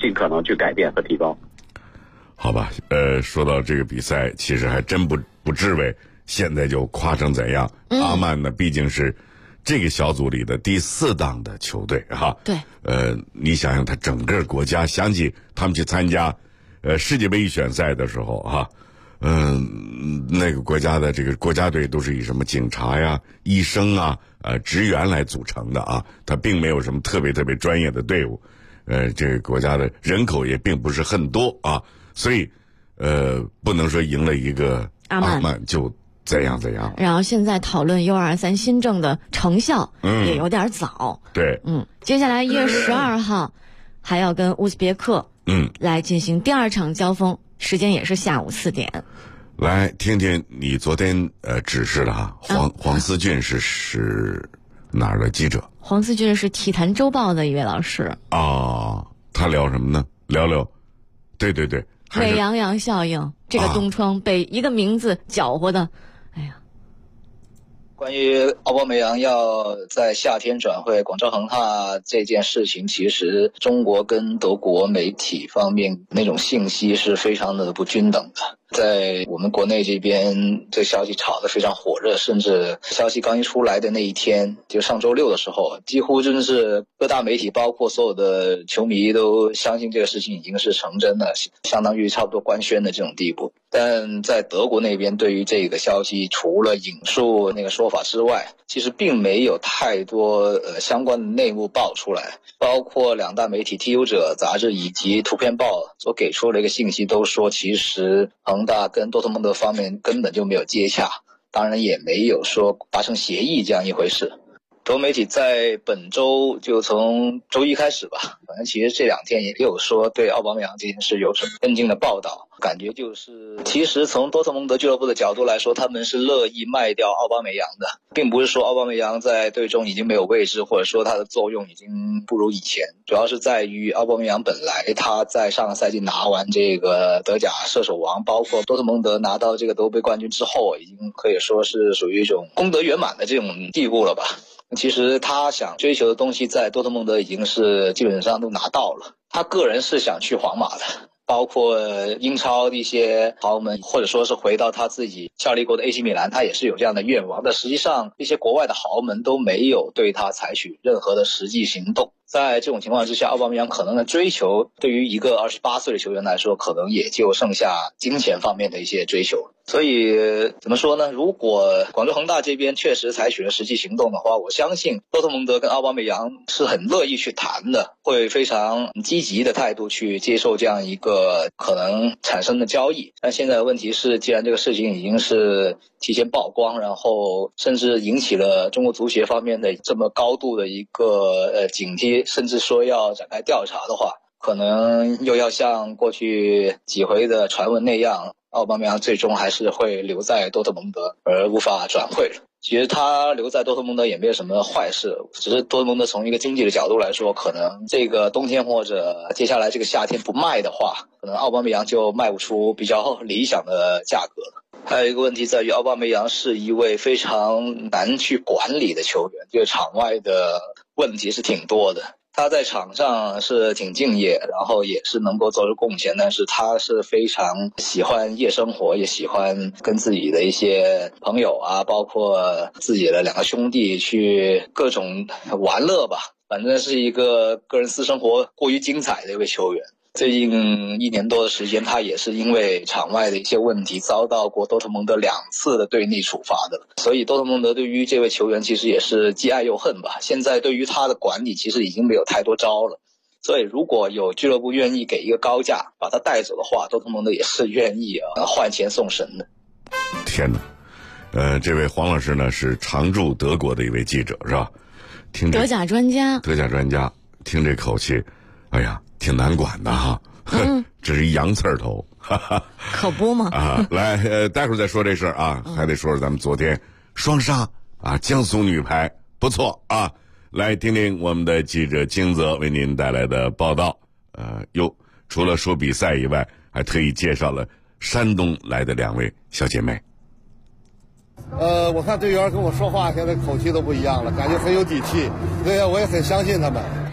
Speaker 9: 尽可能去改变和提高。
Speaker 1: 好吧，说到这个比赛，其实还真不至为现在就夸成怎样。阿曼呢，毕竟是这个小组里的第4档的球队哈。
Speaker 7: 对。
Speaker 1: 你想想，他整个国家，想起他们去参加世界杯预选赛的时候哈，那个国家的这个国家队都是以什么警察呀、医生啊、职员来组成的啊，他并没有什么特别专业的队伍。这个国家的人口也并不是很多啊，所以不能说赢了一个阿曼就怎样。
Speaker 7: 然后现在讨论 U23 新政的成效也有点早。
Speaker 1: 对，
Speaker 7: 接下来1月12号还要跟乌兹别克来进行第2场交锋，时间也是下午4点。
Speaker 1: 来听听你昨天指示的哈，黄思俊是哪儿的记者？
Speaker 7: 黄思俊是体坛周报的一位老师
Speaker 1: 啊，他聊什么呢？聊对，
Speaker 7: 美羊羊效应，这个东窗被一个名字搅和的，哎呀。
Speaker 3: 关于奥巴梅扬要在夏天转会广州恒大这件事情，其实中国跟德国媒体方面那种信息是非常的不均等的。在我们国内这边，这消息炒得非常火热，甚至消息刚一出来的那一天，就上周六的时候，几乎真是各大媒体包括所有的球迷都相信这个事情已经是成真了，相当于差不多官宣的这种地步。但在德国那边，对于这个消息除了引述那个说法之外，其实并没有太多相关的内幕爆出来，包括两大媒体 TU 者杂志以及图片报所给出的一个信息都说，其实恒大跟多特蒙德方面根本就没有接洽，当然也没有说达成协议这样一回事。德国媒体在本周就从周一开始吧，反正其实这2天也有说对奥巴梅扬这件事有什么跟进的报道，感觉就是其实从多特蒙德俱乐部的角度来说，他们是乐意卖掉奥巴梅扬的，并不是说奥巴梅扬在队中已经没有位置，或者说他的作用已经不如以前，主要是在于奥巴梅扬本来他在上个赛季拿完这个德甲射手王，包括多特蒙德拿到这个德国杯冠军之后，已经可以说是属于一种功德圆满的这种地步了吧。其实他想追求的东西在多特蒙德已经是基本上都拿到了，他个人是想去皇马的，包括英超的一些豪门，或者说是回到他自己效力过的 AC 米兰，他也是有这样的愿望，但实际上一些国外的豪门都没有对他采取任何的实际行动。在这种情况之下，奥巴梅扬可能的追求对于一个28岁的球员来说，可能也就剩下金钱方面的一些追求。所以怎么说呢，如果广州恒大这边确实采取了实际行动的话，我相信多特蒙德跟奥巴梅扬是很乐意去谈的，会非常积极的态度去接受这样一个可能产生的交易。但现在的问题是，既然这个事情已经是提前曝光，然后甚至引起了中国足协方面的这么高度的一个警惕，甚至说要展开调查的话，可能又要像过去几回的传闻那样，奥巴梅扬最终还是会留在多特蒙德而无法转会了。其实他留在多特蒙德也没有什么坏事，只是多特蒙德从一个经济的角度来说，可能这个冬天或者接下来这个夏天不卖的话，可能奥巴梅扬就卖不出比较理想的价格了。还有一个问题在于，奥巴梅扬是一位非常难去管理的球员，这个场外的问题是挺多的。他在场上是挺敬业，然后也是能够做出贡献，但是他是非常喜欢夜生活，也喜欢跟自己的一些朋友啊，包括自己的2个兄弟去各种玩乐吧，反正是一个个人私生活过于精彩的一位球员。最近1年多的时间，他也是因为场外的一些问题遭到过多特蒙德2次的队内处罚的，所以多特蒙德对于这位球员其实也是既爱又恨吧。现在对于他的管理其实已经没有太多招了，所以如果有俱乐部愿意给一个高价把他带走的话，多特蒙德也是愿意换钱送神的。
Speaker 1: 天哪，这位黄老师呢是常驻德国的一位记者是吧？听
Speaker 7: 德甲专家，
Speaker 1: 听这口气，哎呀，挺难管的哈。这是一洋刺儿头，
Speaker 7: 可不吗？
Speaker 1: 来，待会儿再说这事儿啊，还得说说咱们昨天双杀啊，江苏女排不错啊。来听听我们的记者金泽为您带来的报道。除了说比赛以外，还特意介绍了山东来的2位小姐妹。
Speaker 10: 我看队员跟我说话现在口气都不一样了，感觉很有底气。对呀，我也很相信他们。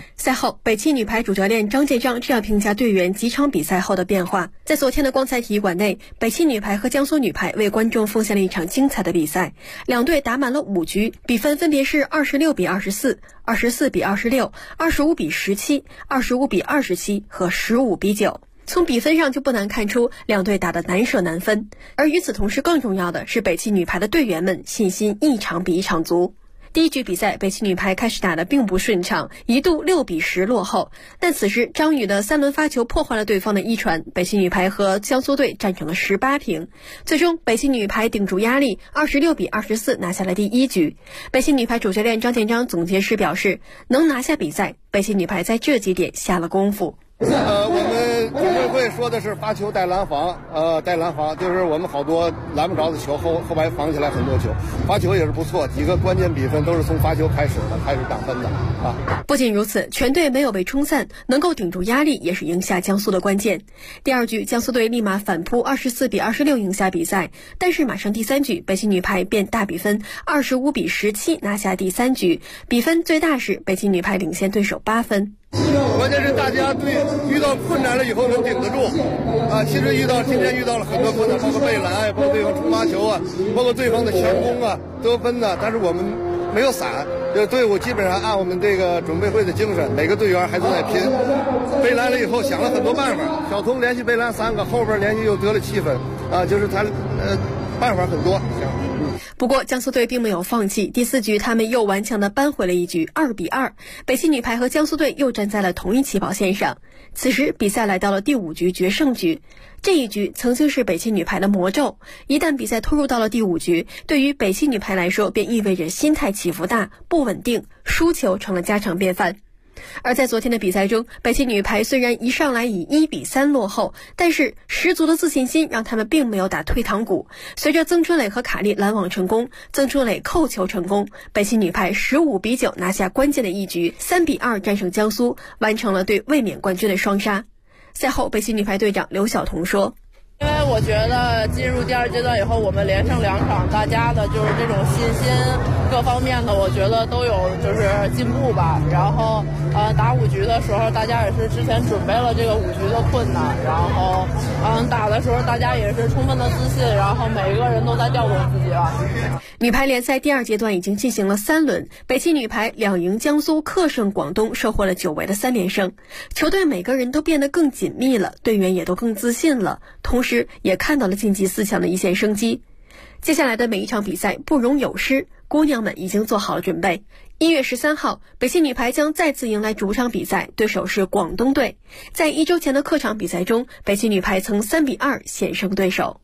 Speaker 19: 赛后，北汽女排主教练张建章这样评价队员几场比赛后的变化：在昨天的光彩体育馆内，北汽女排和江苏女排为观众奉献了一场精彩的比赛，两队打满了5局，比分分别是26比24、24比26、25比17、25比27和15比9。从比分上就不难看出两队打得难舍难分，而与此同时更重要的是北汽女排的队员们信心一场比一场足。第一局比赛，北汽女排开始打得并不顺畅，一度6比10落后，但此时张宇的3轮发球破坏了对方的一传，北汽女排和江苏队战成了18平。最终北汽女排顶住压力26比24拿下了第一局。北汽女排主教练张建章总结时表示，能拿下比赛，北汽女排在这几点下了功夫。
Speaker 10: 我们组委会说的是发球带拦防，带拦防就是我们好多拦不着的球，后排防起来很多球，发球也是不错，几个关键比分都是从发球开始打分的啊。
Speaker 19: 不仅如此，全队没有被冲散，能够顶住压力也是赢下江苏的关键。第二局江苏队立马反扑24比26赢下比赛，但是马上第3局北汽女排便大比分25比17拿下第3局，比分最大时北汽女排领先对手8分。
Speaker 10: 关键是大家遇到困难了以后能顶得住啊！其实今天遇到了很多困难，包括背篮，包括对方冲发球啊，包括对方的强攻啊、得分呐，但是我们没有散，这队伍基本上按我们这个准备会的精神，每个队员还都在拼。背篮了以后想了很多办法，小童连续背篮3个，后边连续又得了7分啊，就是他办法很多。
Speaker 19: 不过江苏队并没有放弃，第4局他们又顽强地扳回了一局2比2，北汽女排和江苏队又站在了同一起跑线上。此时比赛来到了第5局决胜局，这一局曾经是北汽女排的魔咒，一旦比赛拖入到了第5局，对于北汽女排来说便意味着心态起伏大、不稳定，输球成了家常便饭。而在昨天的比赛中，北汽女排虽然一上来以1比3落后，但是十足的自信心让他们并没有打退堂鼓。随着曾春蕾和卡利拦网成功，曾春蕾扣球成功，北汽女排15比9拿下关键的一局，3比2战胜江苏，完成了对卫冕冠军的双杀。赛后，北汽女排队长刘晓彤说，
Speaker 4: 因为我觉得进入第2阶段以后，我们连胜2场，大家的就是这种信心各方面的，我觉得都有就是进步吧。然后打5局的时候，大家也是之前准备了这个5局的困难，然后打的时候大家也是充分的自信，然后每一个人都在调动自己了。
Speaker 19: 女排联赛第2阶段已经进行了3轮，北汽女排2赢江苏，客胜广东，收获了久违的3连胜。球队每个人都变得更紧密了，队员也都更自信了，同时也看到了晋级4强的一线生机。接下来的每一场比赛不容有失，姑娘们已经做好了准备。1月13号，北汽女排将再次迎来主场比赛，对手是广东队。在1周前的客场比赛中，北汽女排曾3比2险胜对手。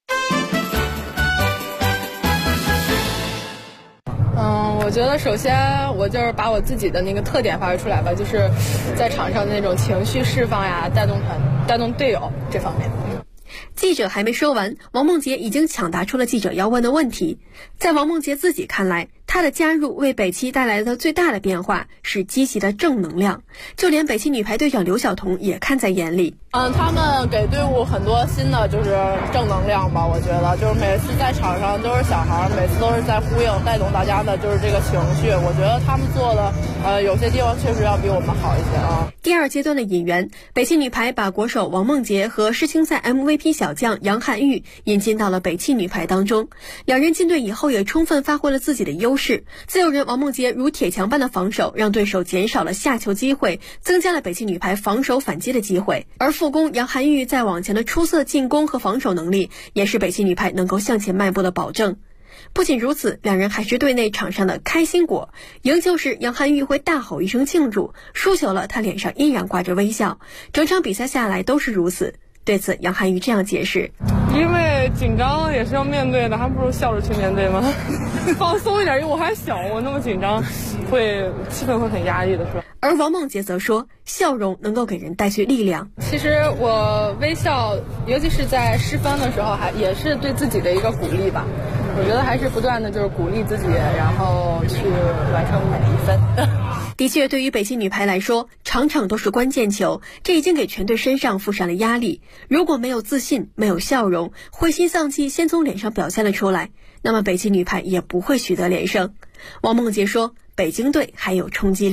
Speaker 4: 我觉得首先我就是把我自己的那个特点发挥出来吧，就是在场上的那种情绪释放呀，带动队友这方面。
Speaker 19: 记者还没说完，王梦洁已经抢答出了记者要问的问题。在王梦洁自己看来，她的加入为北汽带来的最大的变化是积极的正能量，就连北汽女排队长刘晓彤也看在眼里。
Speaker 4: 他们给队伍很多新的就是正能量吧，我觉得就是每次在场上都是小孩，每次都是在呼应带动大家的就是这个情绪，我觉得他们做的有些地方确实要比我们好一些啊。
Speaker 19: 第2阶段的引援，北汽女排把国手王梦洁和世青赛 MVP 小将杨涵玉引进到了北汽女排当中，两人进队以后也充分发挥了自己的优势。自由人王梦洁如铁墙般的防守，让对手减少了下球机会，增加了北汽女排防守反击的机会。而副攻杨涵玉在网前的出色进攻和防守能力，也是北汽女排能够向前迈步的保证。不仅如此，两人还是队内场上的开心果。赢球时，杨涵玉会大吼一声庆祝；输球了，他脸上依然挂着微笑。整场比赛下来都是如此。对此，杨涵玉这样解释：
Speaker 4: 因为紧张也是要面对的，还不如笑着去面对吗？放松一点，因为我还小，我那么紧张，气氛会很压抑的，是吧？
Speaker 19: 而王梦洁则说，笑容能够给人带去力量。
Speaker 4: 其实我微笑，尤其是在失分的时候，也是对自己的一个鼓励吧。我觉得还是不断的就是鼓励自己，然后去完成每一分。
Speaker 19: 的确，对于北汽女排来说，场场都是关键球，这已经给全队身上附上了压力。如果没有自信，没有笑容，灰心丧气先从脸上表现了出来，那么北汽女排也不会取得连胜。王梦洁说，北京队还有冲击力。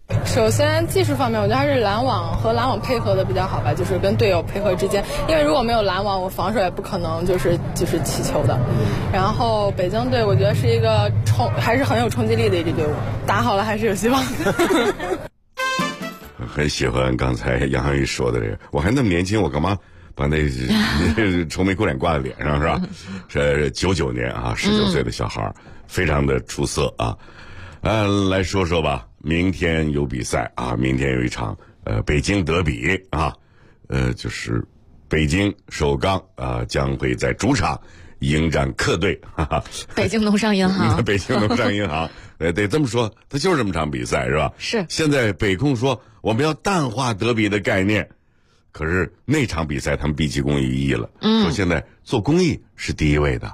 Speaker 4: 首先技术方面，我觉得还是拦网和拦网配合的比较好吧，就是跟队友配合之间，因为如果没有拦网，我防守也不可能就是起球的。然后北京队我觉得是一个还是很有冲击力的一支队伍，打好了还是有希望的。
Speaker 1: 很喜欢刚才杨航宇说的这个，我还那么年轻，我干嘛把那愁眉苦脸挂在脸上是吧？是99年啊，19岁的小孩，非常的出色啊。来说说吧，明天有比赛啊，明天有一场北京德比啊，就是北京首钢啊将会在主场迎战客队，哈哈，
Speaker 7: 北京农商银行，
Speaker 1: 北京农商银行，得这么说，它就是这么场比赛是吧？
Speaker 7: 是。
Speaker 1: 现在北控说我们要淡化德比的概念，可是那场比赛他们毕其功于一役了，说现在做公益是第一位的。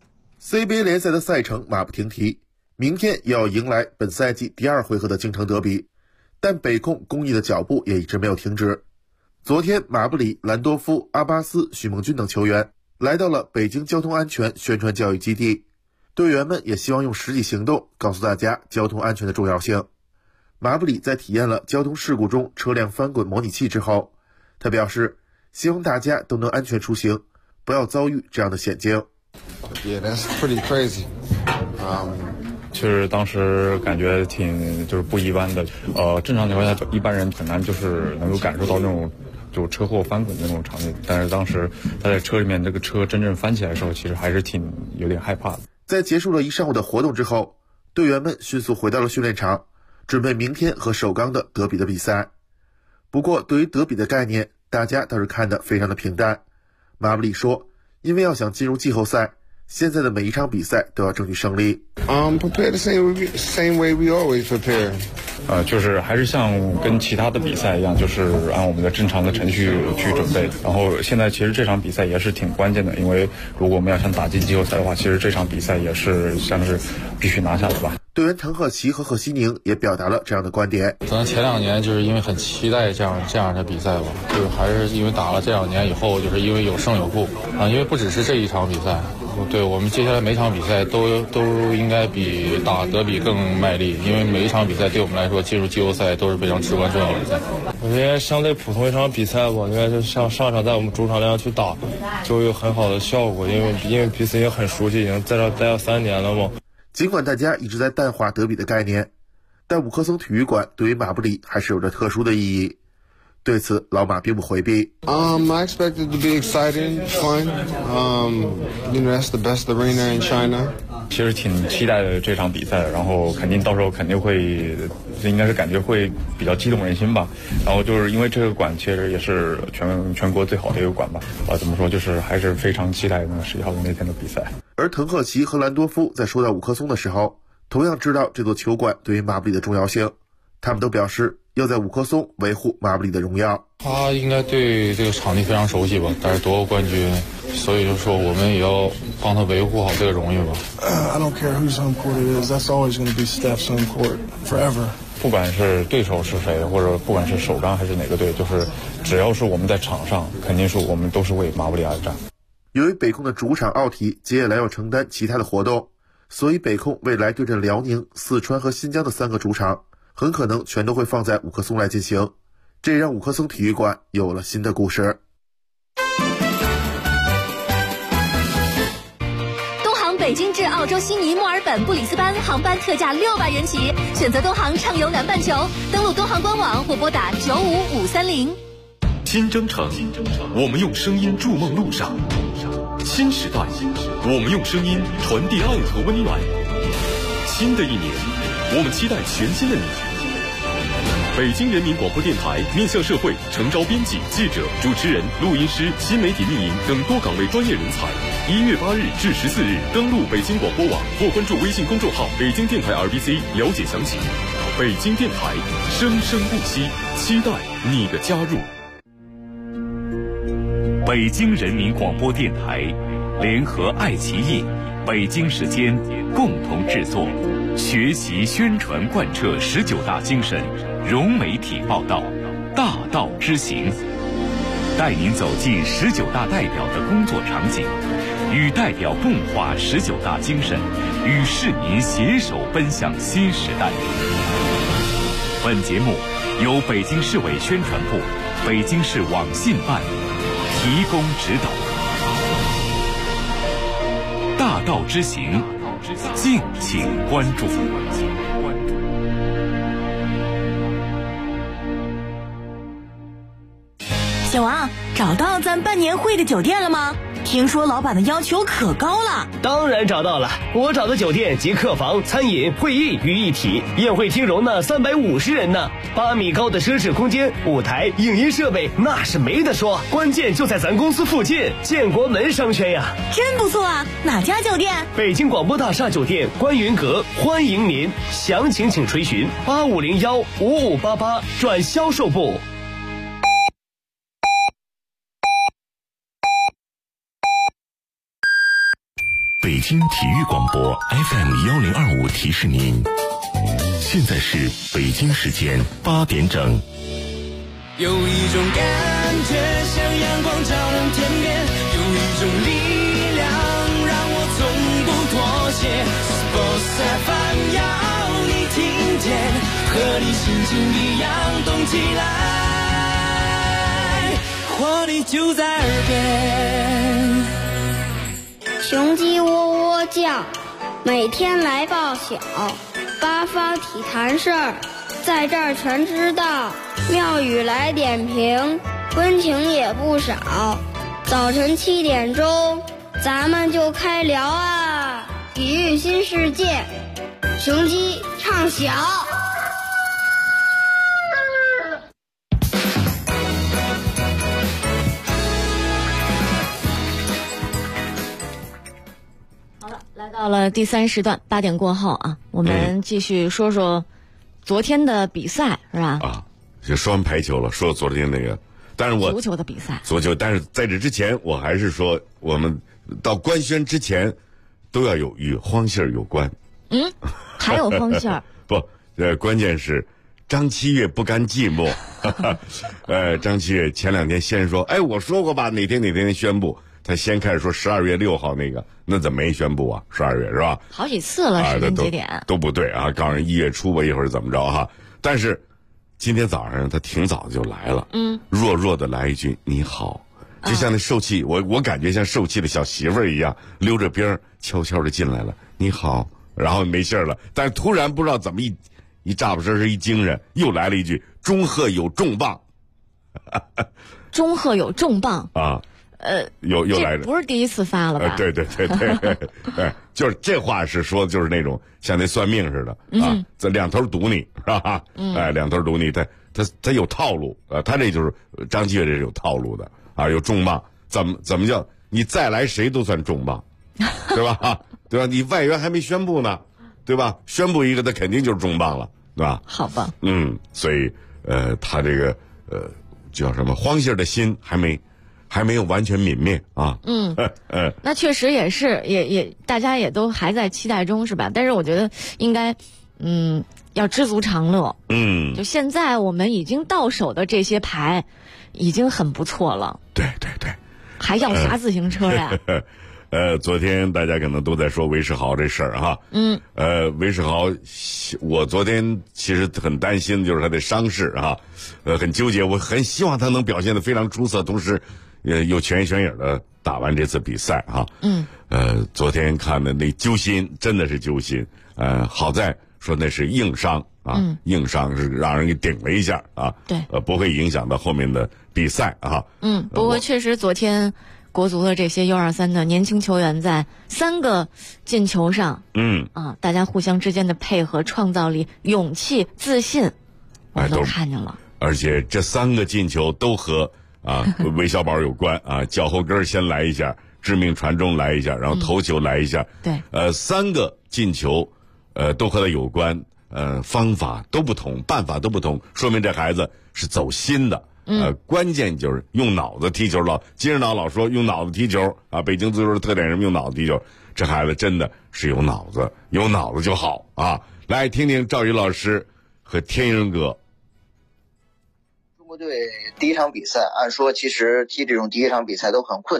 Speaker 11: CBA 联赛的赛程马不停蹄，明天也要迎来本赛季第2回合的京城德比，但北控公益的脚步也一直没有停止。昨天，马布里、兰多夫、阿巴斯、许梦军等球员来到了北京交通安全宣传教育基地，队员们也希望用实际行动告诉大家交通安全的重要性。马布里在体验了交通事故中车辆翻滚模拟器之后，他表示希望大家都能安全出行，不要遭遇这样的险境。
Speaker 12: Yeah, that's pretty crazy.
Speaker 14: 其实当时感觉就是不一般的，正常情况下一般人很难就是能够感受到那种就车祸翻滚的那种场景，但是当时他在车里面这个车真正翻起来的时候，其实还是有点害怕的。
Speaker 11: 在结束了一上午的活动之后，队员们迅速回到了训练场，准备明天和首钢的德比的比赛。不过对于德比的概念，大家倒是看得非常的平淡。马布里说，因为要想进入季后赛，现在的每一场比赛都要争取胜利。
Speaker 12: Prepare the same way we always prepare.
Speaker 14: 就是还是像跟其他的比赛一样，就是按我们的正常的程序去准备。然后现在其实这场比赛也是挺关键的，因为如果我们要想打进季后赛的话，其实这场比赛也是像是必须拿下的吧。
Speaker 11: 队员滕赫奇和贺西宁也表达了这样的观点。
Speaker 24: 可能前2年就是因为很期待这样的比赛吧，就是还是因为打了这2年以后，就是因为有胜有负啊，因为不只是这一场比赛，对我们接下来每场比赛都应该比打德比更卖力，因为每一场比赛对我们来说进入季后赛都是非常至关重要的比赛。
Speaker 25: 我觉得相对普通一场比赛吧，应该就像上场在我们主场那样去打，就有很好的效果，因为彼此也很熟悉，已经在这待了3年了嘛。
Speaker 11: 尽管大家一直在淡化德比的概念，但五棵松体育馆对于马布里还是有着特殊的意义。对此，老马并不回避。
Speaker 12: I expect it to be exciting, fun. That's the best arena in China.
Speaker 14: 其实挺期待的这场比赛，然后到时候肯定会，应该是感觉会比较激动人心吧。然后就是因为这个馆其实也是全国最好的一个馆吧。怎么说，就是还是非常期待11号的那天的比赛。
Speaker 11: 而滕赫奇和兰多夫在说到五棵松的时候，同样知道这座球馆对于马布里的重要性，他们都表示要在五棵松维护马布里的荣耀。
Speaker 24: 他应该对这个场地非常熟悉吧，但是夺过冠军，所以就说我们也要帮他维护好这个荣誉吧。
Speaker 26: I don't care whose home court it is. That's always going to be Steph's home court forever.
Speaker 14: 不管是对手是谁，或者不管是首钢还是哪个队，就是只要是我们在场上，肯定是我们都是为马布里而战。
Speaker 11: 由于北控的主场奥体接下来要承担其他的活动，所以北控未来对阵辽宁、四川和新疆的3个主场很可能全都会放在五棵松来进行，这让五棵松体育馆有了新的故事。
Speaker 15: 东航北京至澳洲悉尼、墨尔本、布里斯班航班特价600元起，选择东航畅游南半球，登录东航官网或拨打95530。
Speaker 17: 新征程，我们用声音筑梦路上；新时代，我们用声音传递爱和温暖。新的一年，我们期待全新的你。北京人民广播电台面向社会诚招编辑、记者、主持人、录音师、新媒体运营等多岗位专业人才。1月8日至14日，登录北京广播网或关注微信公众号“北京电台 RBC” 了解详情。北京电台，生生不息，期待你的加入。
Speaker 8: 北京人民广播电台联合爱奇艺、北京时间共同制作，学习宣传贯彻19大精神，融媒体报道，大道之行，带您走进19大代表的工作场景，与代表共话19大精神，与市民携手奔向新时代。 本节目由北京市委宣传部、北京市网信办提供指导。大道之行，敬请关注。
Speaker 2: 小王，找到咱办年会的酒店了吗？听说老板的要求可高了。
Speaker 16: 当然找到了，我找的酒店集客房、餐饮、会议于一体，宴会厅容纳350人呢，8米高的奢侈空间，舞台、影音设备那是没得说，关键就在咱公司附近，建国门商圈呀。
Speaker 2: 真不错啊，哪家酒店？
Speaker 16: 北京广播大厦酒店观云阁，欢迎您，详情请垂询8501-5588转销售部。
Speaker 17: 北京体育广播 FM1025提示您，现在是北京时间8点整。
Speaker 18: 有一种感觉像阳光照亮天边，有一种力量让我从不妥协。Sports FM 要你听见，和你心情一样动起来，活力就在耳边。
Speaker 5: 雄鸡喔喔叫，每天来报晓，八方体坛事儿，在这儿全知道。庙宇来点评，温情也不少。早晨7点钟，咱们就开聊啊！体育新世界，雄鸡唱晓。
Speaker 7: 来到了第3时段，8点过后啊，我们继续说说昨天的比赛，是吧？
Speaker 1: 啊，就说完排球了，说昨天那个，但是
Speaker 7: 足球的比赛，
Speaker 1: 足球，但是在这之前，我还是说，我们到官宣之前，都要有与荒信儿有关。
Speaker 7: 还有荒信儿？
Speaker 1: 不，关键是张七月不甘寂寞。张七月前2天先说，哎，我说过吧，哪天宣布。他先开始说12月6号那个，那怎么没宣布啊？12月是吧？
Speaker 7: 好几次了，时间节点
Speaker 1: 都不对啊！告诉人1月初吧，一会儿怎么着哈？但是今天早上他挺早就来了，弱弱的来一句你好，就像那受气，我感觉像受气的小媳妇儿一样，溜着边悄悄的进来了，你好，然后没信了，但是突然不知道怎么一乍不声是一精神，又来了一句祝贺有重磅，
Speaker 7: 祝贺有重磅
Speaker 1: 啊！又来着，
Speaker 7: 不是第一次发了吧？
Speaker 1: 对，就是这话是说，就是那种像那算命似的啊，这两头堵你是吧？两头堵你，他有套路啊，他这就是张继岳，这是有套路的啊，有重磅，怎么叫你再来谁都算重磅，对吧？对吧？你外援还没宣布呢，对吧？宣布一个，他肯定就是重磅了，对吧？
Speaker 7: 好吧，
Speaker 1: 所以他这个叫什么荒信的心还没有完全泯灭啊。
Speaker 7: 那确实也是，也大家也都还在期待中，是吧？但是我觉得应该，要知足常乐。就现在我们已经到手的这些牌，已经很不错了。
Speaker 1: 对，
Speaker 7: 还要啥自行车呀？
Speaker 1: 昨天大家可能都在说韦世豪这事儿哈。韦世豪，我昨天其实很担心，就是他的伤势啊，很纠结。我很希望他能表现得非常出色，同时又全心全意的打完这次比赛哈。昨天看的那揪心，真的是揪心。好在说那是硬伤啊，硬伤是让人给顶了一下啊。
Speaker 7: 对，
Speaker 1: 不会影响到后面的比赛啊。
Speaker 7: 不过确实昨天国足的这些U23的年轻球员在3个进球上，大家互相之间的配合、创造力、勇气、自信，我都看见了。
Speaker 1: 而且这3个进球都和韦小宝有关啊，脚后跟先来一下，致命传中来一下，然后头球来一下。
Speaker 7: 对
Speaker 1: ，3个进球，都和他有关，方法都不同，办法都不同，说明这孩子是走心的。关键就是用脑子踢球了。金日脑老说用脑子踢球啊，北京足球的特点是什么？用脑子踢球。这孩子真的是有脑子，有脑子就好啊！来听听赵宇老师和天英哥。
Speaker 20: 中国队第一场比赛，按说其实踢这种第一场比赛都很困难，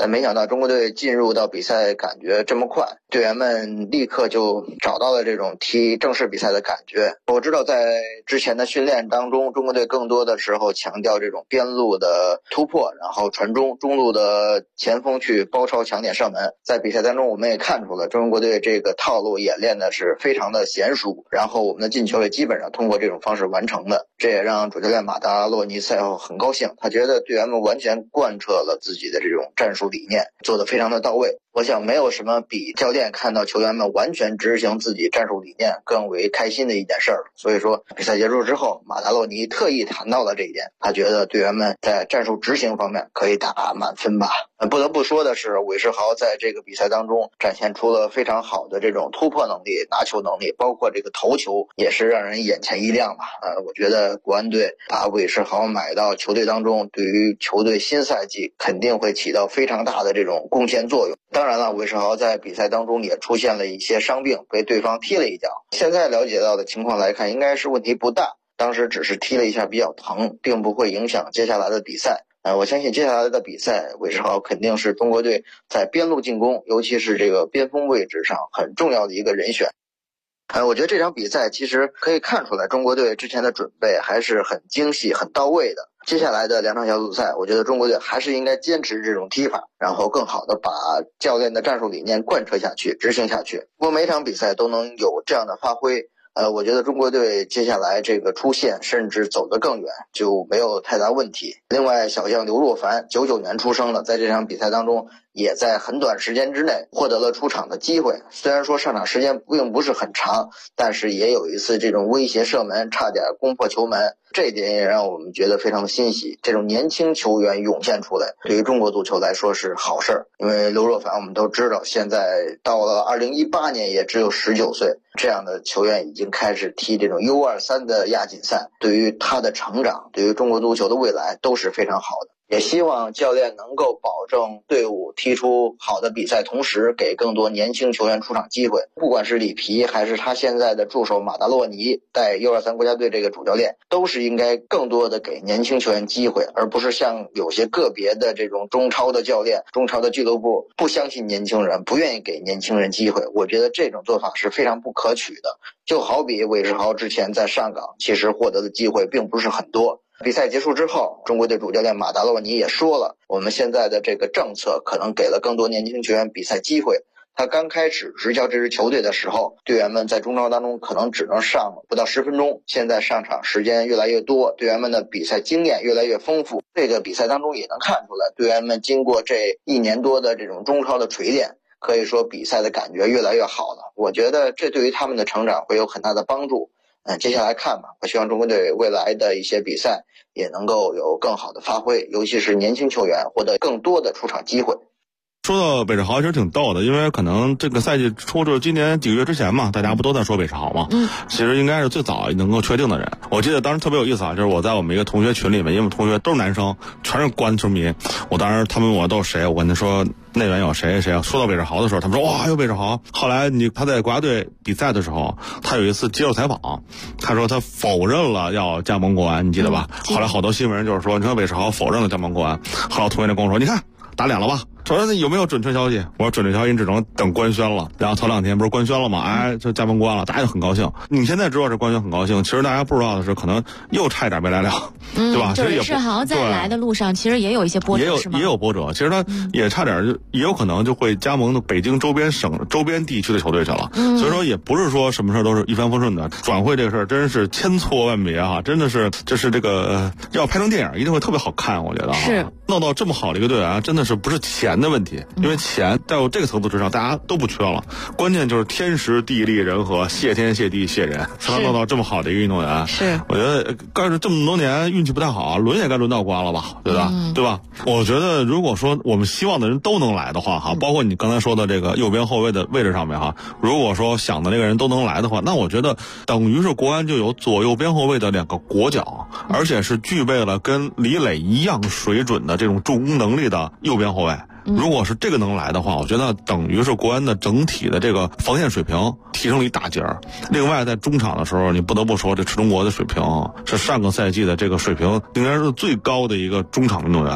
Speaker 6: 但没想到中国队进入到比赛感觉这么快，队员们立刻就找到了这种踢正式比赛的感觉。我知道在之前的训练当中，中国队更多的时候强调这种边路的突破，然后传中路的前锋去包抄抢点射门。在比赛当中我们也看出了中国队这个套路演练的是非常的娴熟，然后我们的进球也基本上通过这种方式完成的。这也让主教练马达洛尼赛后很高兴，他觉得队员们完全贯彻了自己的这种战术理念，做得非常的到位。我想没有什么比教练看到球员们完全执行自己战术理念更为开心的一件事儿。所以说比赛结束之后，马达洛尼特意谈到了这一点，他觉得队员们在战术执行方面可以打满分吧。不得不说的是，韦世豪在这个比赛当中展现出了非常好的这种突破能力、拿球能力，包括这个头球也是让人眼前一亮吧。我觉得国安队把韦世豪买到球队当中，对于球队新赛季肯定会起到非常大的这种贡献作用。当然了，韦世豪在比赛当中也出现了一些伤病，被对方踢了一脚。现在了解到的情况来看，应该是问题不大，当时只是踢了一下比较疼，并不会影响接下来的比赛。我相信接下来的比赛，韦世豪肯定是中国队在边路进攻，尤其是这个边锋位置上很重要的一个人选。我觉得这场比赛其实可以看出来，中国队之前的准备还是很精细、很到位的。接下来的2场小组赛，我觉得中国队还是应该坚持这种踢法，然后更好的把教练的战术理念贯彻下去、执行下去。如果每场比赛都能有这样的发挥，我觉得中国队接下来这个出线甚至走得更远就没有太大问题。另外，小将刘若凡99年出生的，在这场比赛当中也在很短时间之内获得了出场的机会。虽然说上场时间并不是很长，但是也有一次这种威胁射门，差点攻破球门，这一点也让我们觉得非常的欣喜。这种年轻球员涌现出来，对于中国足球来说是好事儿。因为刘若凡我们都知道，现在到了2018年也只有19岁，这样的球员已经开始踢这种 U23的亚锦赛，对于他的成长，对于中国足球的未来都是非常好的。也希望教练能够保证队伍踢出好的比赛，同时给更多年轻球员出场机会。不管是里皮还是他现在的助手马达洛尼带 U23 国家队这个主教练，都是应该更多的给年轻球员机会，而不是像有些个别的这种中超的教练、中超的俱乐部不相信年轻人，不愿意给年轻人机会。我觉得这种做法是非常不可取的。就好比韦世豪之前在上港其实获得的机会并不是很多。比赛结束之后，中国队主教练马达洛尼也说了，我们现在的这个政策可能给了更多年轻球员比赛机会。他刚开始执教这支球队的时候，队员们在中超当中可能只能上不到10分钟，现在上场时间越来越多，队员们的比赛经验越来越丰富。这个比赛当中也能看出来，队员们经过这1年多的这种中超的锤炼，可以说比赛的感觉越来越好了。我觉得这对于他们的成长会有很大的帮助。接下来看吧，我希望中国队未来的一些比赛也能够有更好的发挥，尤其是年轻球员获得更多的出场机会。
Speaker 13: 说到韦世豪其实挺逗的，因为可能这个赛季初就是今年几个月之前嘛，大家不都在说韦世豪嘛？其实应该是最早能够确定的人。我记得当时特别有意思啊，就是我在我们一个同学群里面，因为我们同学都是男生，全是国安球迷。我当时他们问我都是谁，我跟他说内援有谁谁啊。说到韦世豪的时候，他们说哇，还有韦世豪。后来他在国家队比赛的时候，他有一次接受采访，他说他否认了要加盟国安，你记得吧？后来好多新闻就是说，你看韦世豪否认了加盟国安。后来我同学就跟我说，你看打脸了吧？说有没有准确消息？我说准确消息只能等官宣了。然后头2天不是官宣了吗？就加盟国安了，大家就很高兴。你现在知道这官宣很高兴，其实大家不知道的是，可能又差一点没来了，对吧？
Speaker 7: 就是韦世豪在来的路上，其实也有一些波折，是吗？
Speaker 13: 也有波折。其实他也差点，也有可能就会加盟北京周边地区的球队去了。所以说也不是说什么事都是一帆风顺的。转会这个事儿真是千错万别啊！真的是，就是这个要拍成电影，一定会特别好看。我觉得
Speaker 7: 是
Speaker 13: 弄到这么好的一个队员，真的是不是钱的问题，因为钱在这个层次之上大家都不缺了，关键就是天时地利人和，谢天谢地谢人，才能弄到这么好的一个运动员。
Speaker 7: 是，
Speaker 13: 我觉得干这么多年运气不太好，轮也该轮到国安了吧，对吧？对吧？我觉得如果说我们希望的人都能来的话哈，包括你刚才说的这个右边后卫的位置上面哈，如果说想的那个人都能来的话，那我觉得等于是国安就有左右边后卫的2个国脚，而且是具备了跟李磊一样水准的这种助攻能力的右边后卫。如果是这个能来的话，我觉得等于是国安的整体的这个防线水平提升了一大截儿。另外在中场的时候，你不得不说这池中国的水平是上个赛季的这个水平应该是最高的一个中场运动员。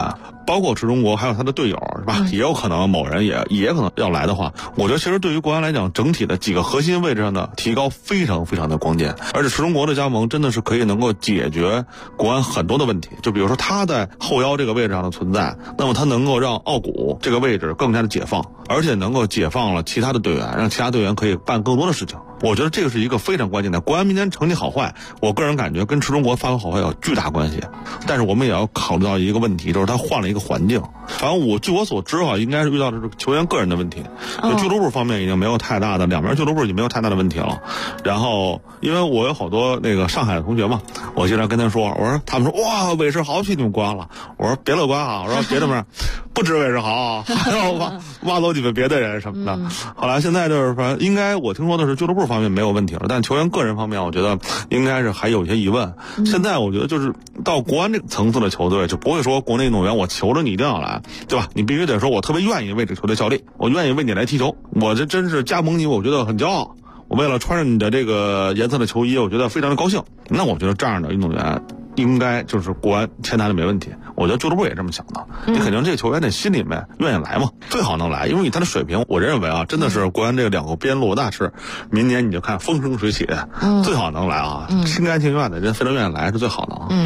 Speaker 13: 包括池中国还有他的队友是吧？也有可能某人也可能要来的话，我觉得其实对于国安来讲，整体的几个核心位置上的提高非常非常的关键。而且池中国的加盟真的是可以能够解决国安很多的问题，就比如说他在后腰这个位置上的存在，那么他能够让奥古这个位置更加的解放，而且能够解放了其他的队员，让其他队员可以办更多的事情。我觉得这个是一个非常关键的。国安明年成绩好坏，我个人感觉跟池中国发挥好坏有巨大关系。但是我们也要考虑到一个问题，就是他换了一个环境。反正据我所知应该是遇到的是球员个人的问题，就俱乐部方面已经没有太大的，两边俱乐部已经没有太大的问题了。然后因为我有好多那个上海的同学嘛，我经常跟他说，我说他们说哇韦世豪去你们国安了，我说别乐观啊，我说别这么不止韦世豪，还要挖走你们别的人什么的。后来现在就是说，应该我听说的是俱乐部方面没有问题了，但球员个人方面我觉得应该是还有一些疑问。现在我觉得就是到国安这个层次的球队，就不会说国内运动员我求着你一定要来，对吧？你必须得说我特别愿意为这个球队效力，我愿意为你来踢球，我这真是加盟你，我觉得很骄傲，我为了穿上你的这个颜色的球衣，我觉得非常的高兴。那我觉得这样的运动员应该就是国安签他的没问题，我觉得俱乐部也这么想的。你肯定这个球员得心里面愿意来嘛，最好能来，因为以他的水平，我认为啊，真的是国安这个两个边路大师，明年你就看风生水起，最好能来啊，心甘情愿的人非常愿意来是最好的啊。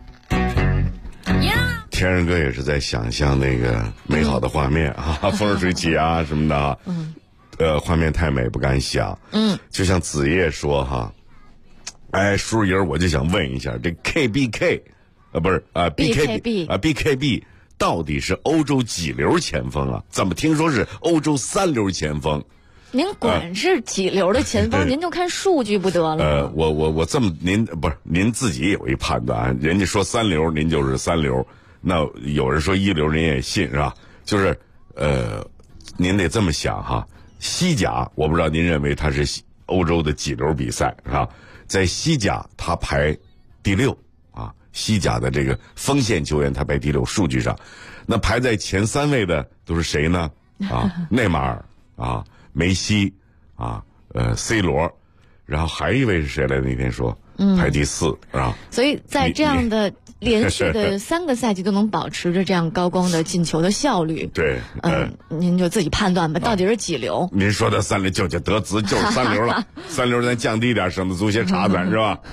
Speaker 1: 天然哥也是在想象那个美好的画面啊，风生水起啊什么的，画面太美不敢想。就像子夜说哈，哎，叔爷我就想问一下，这 KBK， 不是BKB 啊 BKB 到底是欧洲几流前锋啊？怎么听说是欧洲3流前锋？
Speaker 7: 您管是几流的前锋，您就看数据不得了。
Speaker 1: 我这么您自己有一判断，人家说3流，您就是3流。那有人说1流，人也信是吧？就是您得这么想哈。西甲我不知道您认为它是欧洲的几流比赛是吧？在西甲它排第6啊，西甲的这个锋线球员它排第6，数据上，那排在前3位的都是谁呢？啊，内马尔啊，梅西啊，C 罗，然后还一位是谁来着？那天说排第4啊。
Speaker 7: 所以在这样的连续的3个赛季都能保持着这样高光的进球的效率，
Speaker 1: 对，
Speaker 7: 您就自己判断吧，到底是几流？
Speaker 1: 您说的3流就德兹就是3流了，3流咱降低点，省得足协查咱是吧？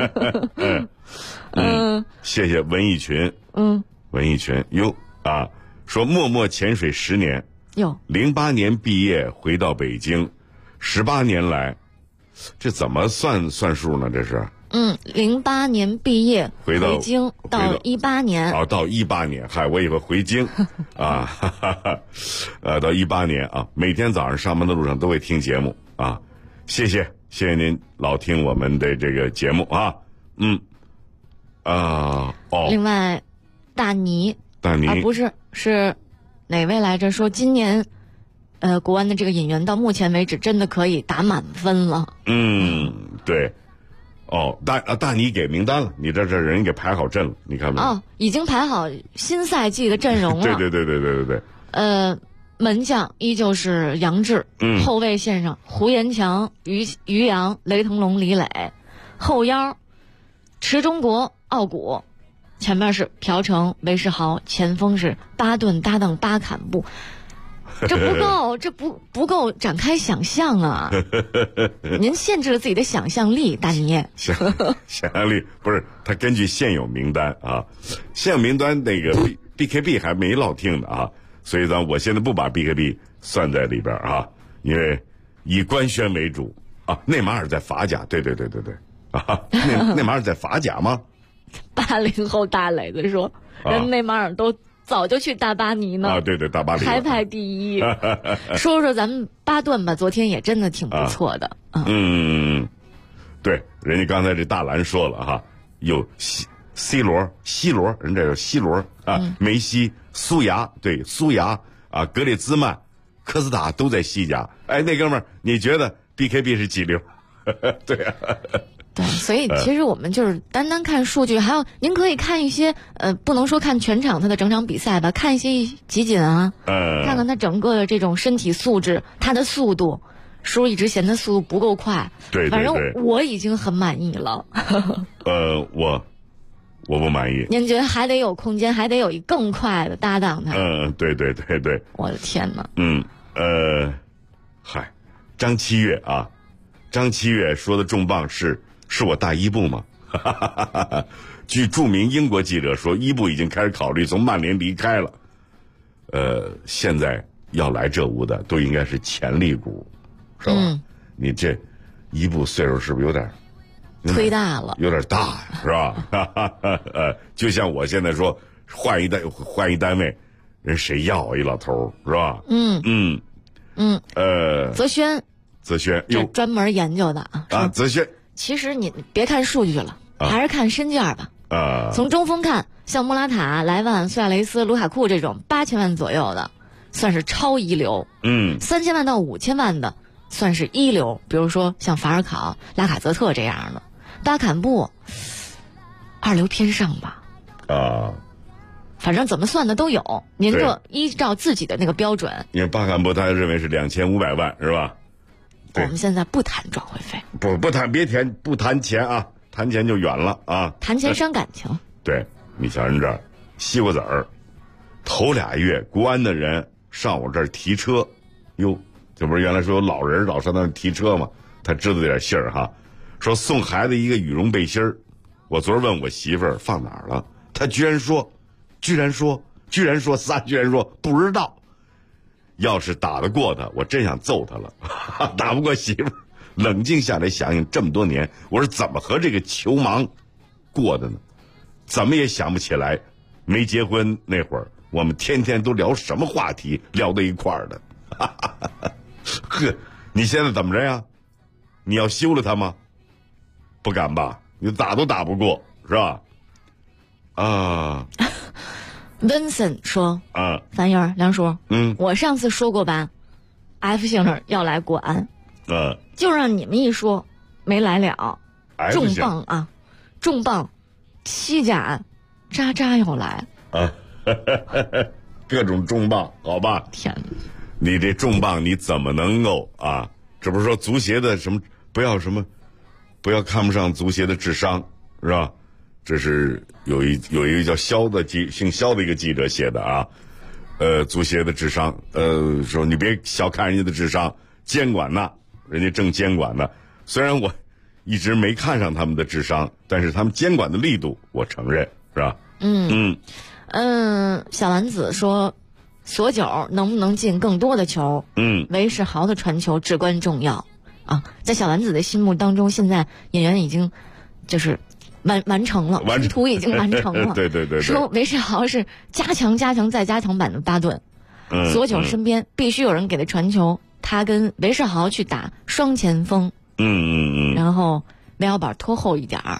Speaker 1: 谢谢文艺群，文艺群哟啊，说默默潜水10年，
Speaker 7: 哟
Speaker 1: ，08年毕业回到北京，18年来，这怎么算数呢？这是
Speaker 7: ？08年毕业回京到18年，
Speaker 1: 到18年，嗨，我以为回京啊，到18年啊，每天早上上班的路上都会听节目啊，谢谢您老听我们的这个节目啊，
Speaker 7: 另外，大尼不是哪位来着？说今年国安的这个引援到目前为止真的可以打满分了。
Speaker 1: 对。大尼给名单了，你这人给排好阵了，你看没？
Speaker 7: 已经排好新赛季的阵容了。
Speaker 1: 对。
Speaker 7: 门将依旧是杨志，后卫线上胡延强、于洋、雷腾龙、李磊，后腰池中国、奥古，前面是朴成、韦世豪，前锋是巴顿搭档巴坎布。这不够展开想象啊！您限制了自己的想象力，大尼。
Speaker 1: 想象力不是他根据现有名单啊，现有名单那个 BKB 还没落听的啊，所以我现在不把 BKB 算在里边啊，因为以官宣为主啊。内马尔在法甲，对啊，内马尔在法甲吗
Speaker 7: ？80后大磊子说，人内马尔都早就去大巴黎呢。
Speaker 1: 对，大巴黎
Speaker 7: 排第一。说咱们巴顿吧，昨天也真的挺不错的。
Speaker 1: 对，人家刚才这大蓝说了哈，有西罗，人这有西罗啊，梅西、苏牙啊，格列兹曼、科斯塔都在西甲。哎，那哥们儿，你觉得 BKB 是几流？对啊。
Speaker 7: 对，所以其实我们就是单单看数据，还有您可以看一些不能说看全场他的整场比赛吧，看一些集锦啊，看看他整个的这种身体素质，他的速度，叔一直嫌他速度不够快，
Speaker 1: 对，
Speaker 7: 反正我已经很满意了。
Speaker 1: 我不满意。
Speaker 7: 您觉得还得有空间，还得有一更快的搭档他？
Speaker 1: 对。
Speaker 7: 我的天哪！
Speaker 1: 张七月啊，张七月说的重磅是我大伊布吗？据著名英国记者说，伊布已经开始考虑从曼联离开了。现在要来这屋的都应该是潜力股，是吧？你这伊布岁数是不是有点
Speaker 7: 忒大了？
Speaker 1: 有点大呀，是吧？就像我现在说换一单位，人谁要一老头是吧？
Speaker 7: 泽轩
Speaker 1: 这
Speaker 7: 专门研究的啊。
Speaker 1: 泽轩，
Speaker 7: 其实你别看数据了，还是看身价吧。从中锋看，像莫拉塔、莱万、苏亚雷斯、卢卡库这种8000万左右的，算是超一流。3000万到5000万的，算是一流。比如说像法尔考、拉卡泽特这样的，巴坎布2流偏上吧。反正怎么算的都有，您就依照自己的那个标准。
Speaker 1: 因为巴坎布他认为是2500万，是吧？
Speaker 7: 我们现在不谈转会费，
Speaker 1: 不谈钱啊，谈钱就远了啊。
Speaker 7: 谈钱伤感情。
Speaker 1: 对，你瞧人这儿西瓜子儿，头2月国安的人上我这儿提车，哟，这不是原来说有老人老上那儿提车吗？他知道点信儿哈，说送孩子一个羽绒背心儿。我昨儿问我媳妇儿放哪儿了，她居然说不知道。要是打得过他，我真想揍他了。打不过媳妇儿，冷静下来想想，这么多年我是怎么和这个球盲过的呢？怎么也想不起来，没结婚那会儿，我们天天都聊什么话题，聊到一块儿的。呵，你现在怎么着呀？你要休了他吗？不敢吧？你打都打不过，是吧？
Speaker 7: Vincent 说：“樊英儿、梁叔，我上次说过吧 ，F 型的要来国安，就让你们一说没来了。重磅啊，重磅，西甲渣渣要来啊，
Speaker 1: 各种重磅，好吧？
Speaker 7: 天哪，
Speaker 1: 你这重磅你怎么能够啊？这不是说足协的什么不要看不上足协的智商，是吧？”这是有一个叫姓肖的一个记者写的啊，足协的智商，说你别小看人家的智商，监管呢，人家正监管呢。虽然我一直没看上他们的智商，但是他们监管的力度我承认，是吧？
Speaker 7: 小丸子说，索九能不能进更多的球？韦世豪的传球至关重要啊！在小丸子的心目当中，现在演员已经就是完成了，拼图已经完成了。
Speaker 1: 对。
Speaker 7: 说韦世豪是加强再加强版的巴顿，索九身边必须有人给他传球，他跟韦世豪去打双前锋。然后韦小宝拖后一点儿。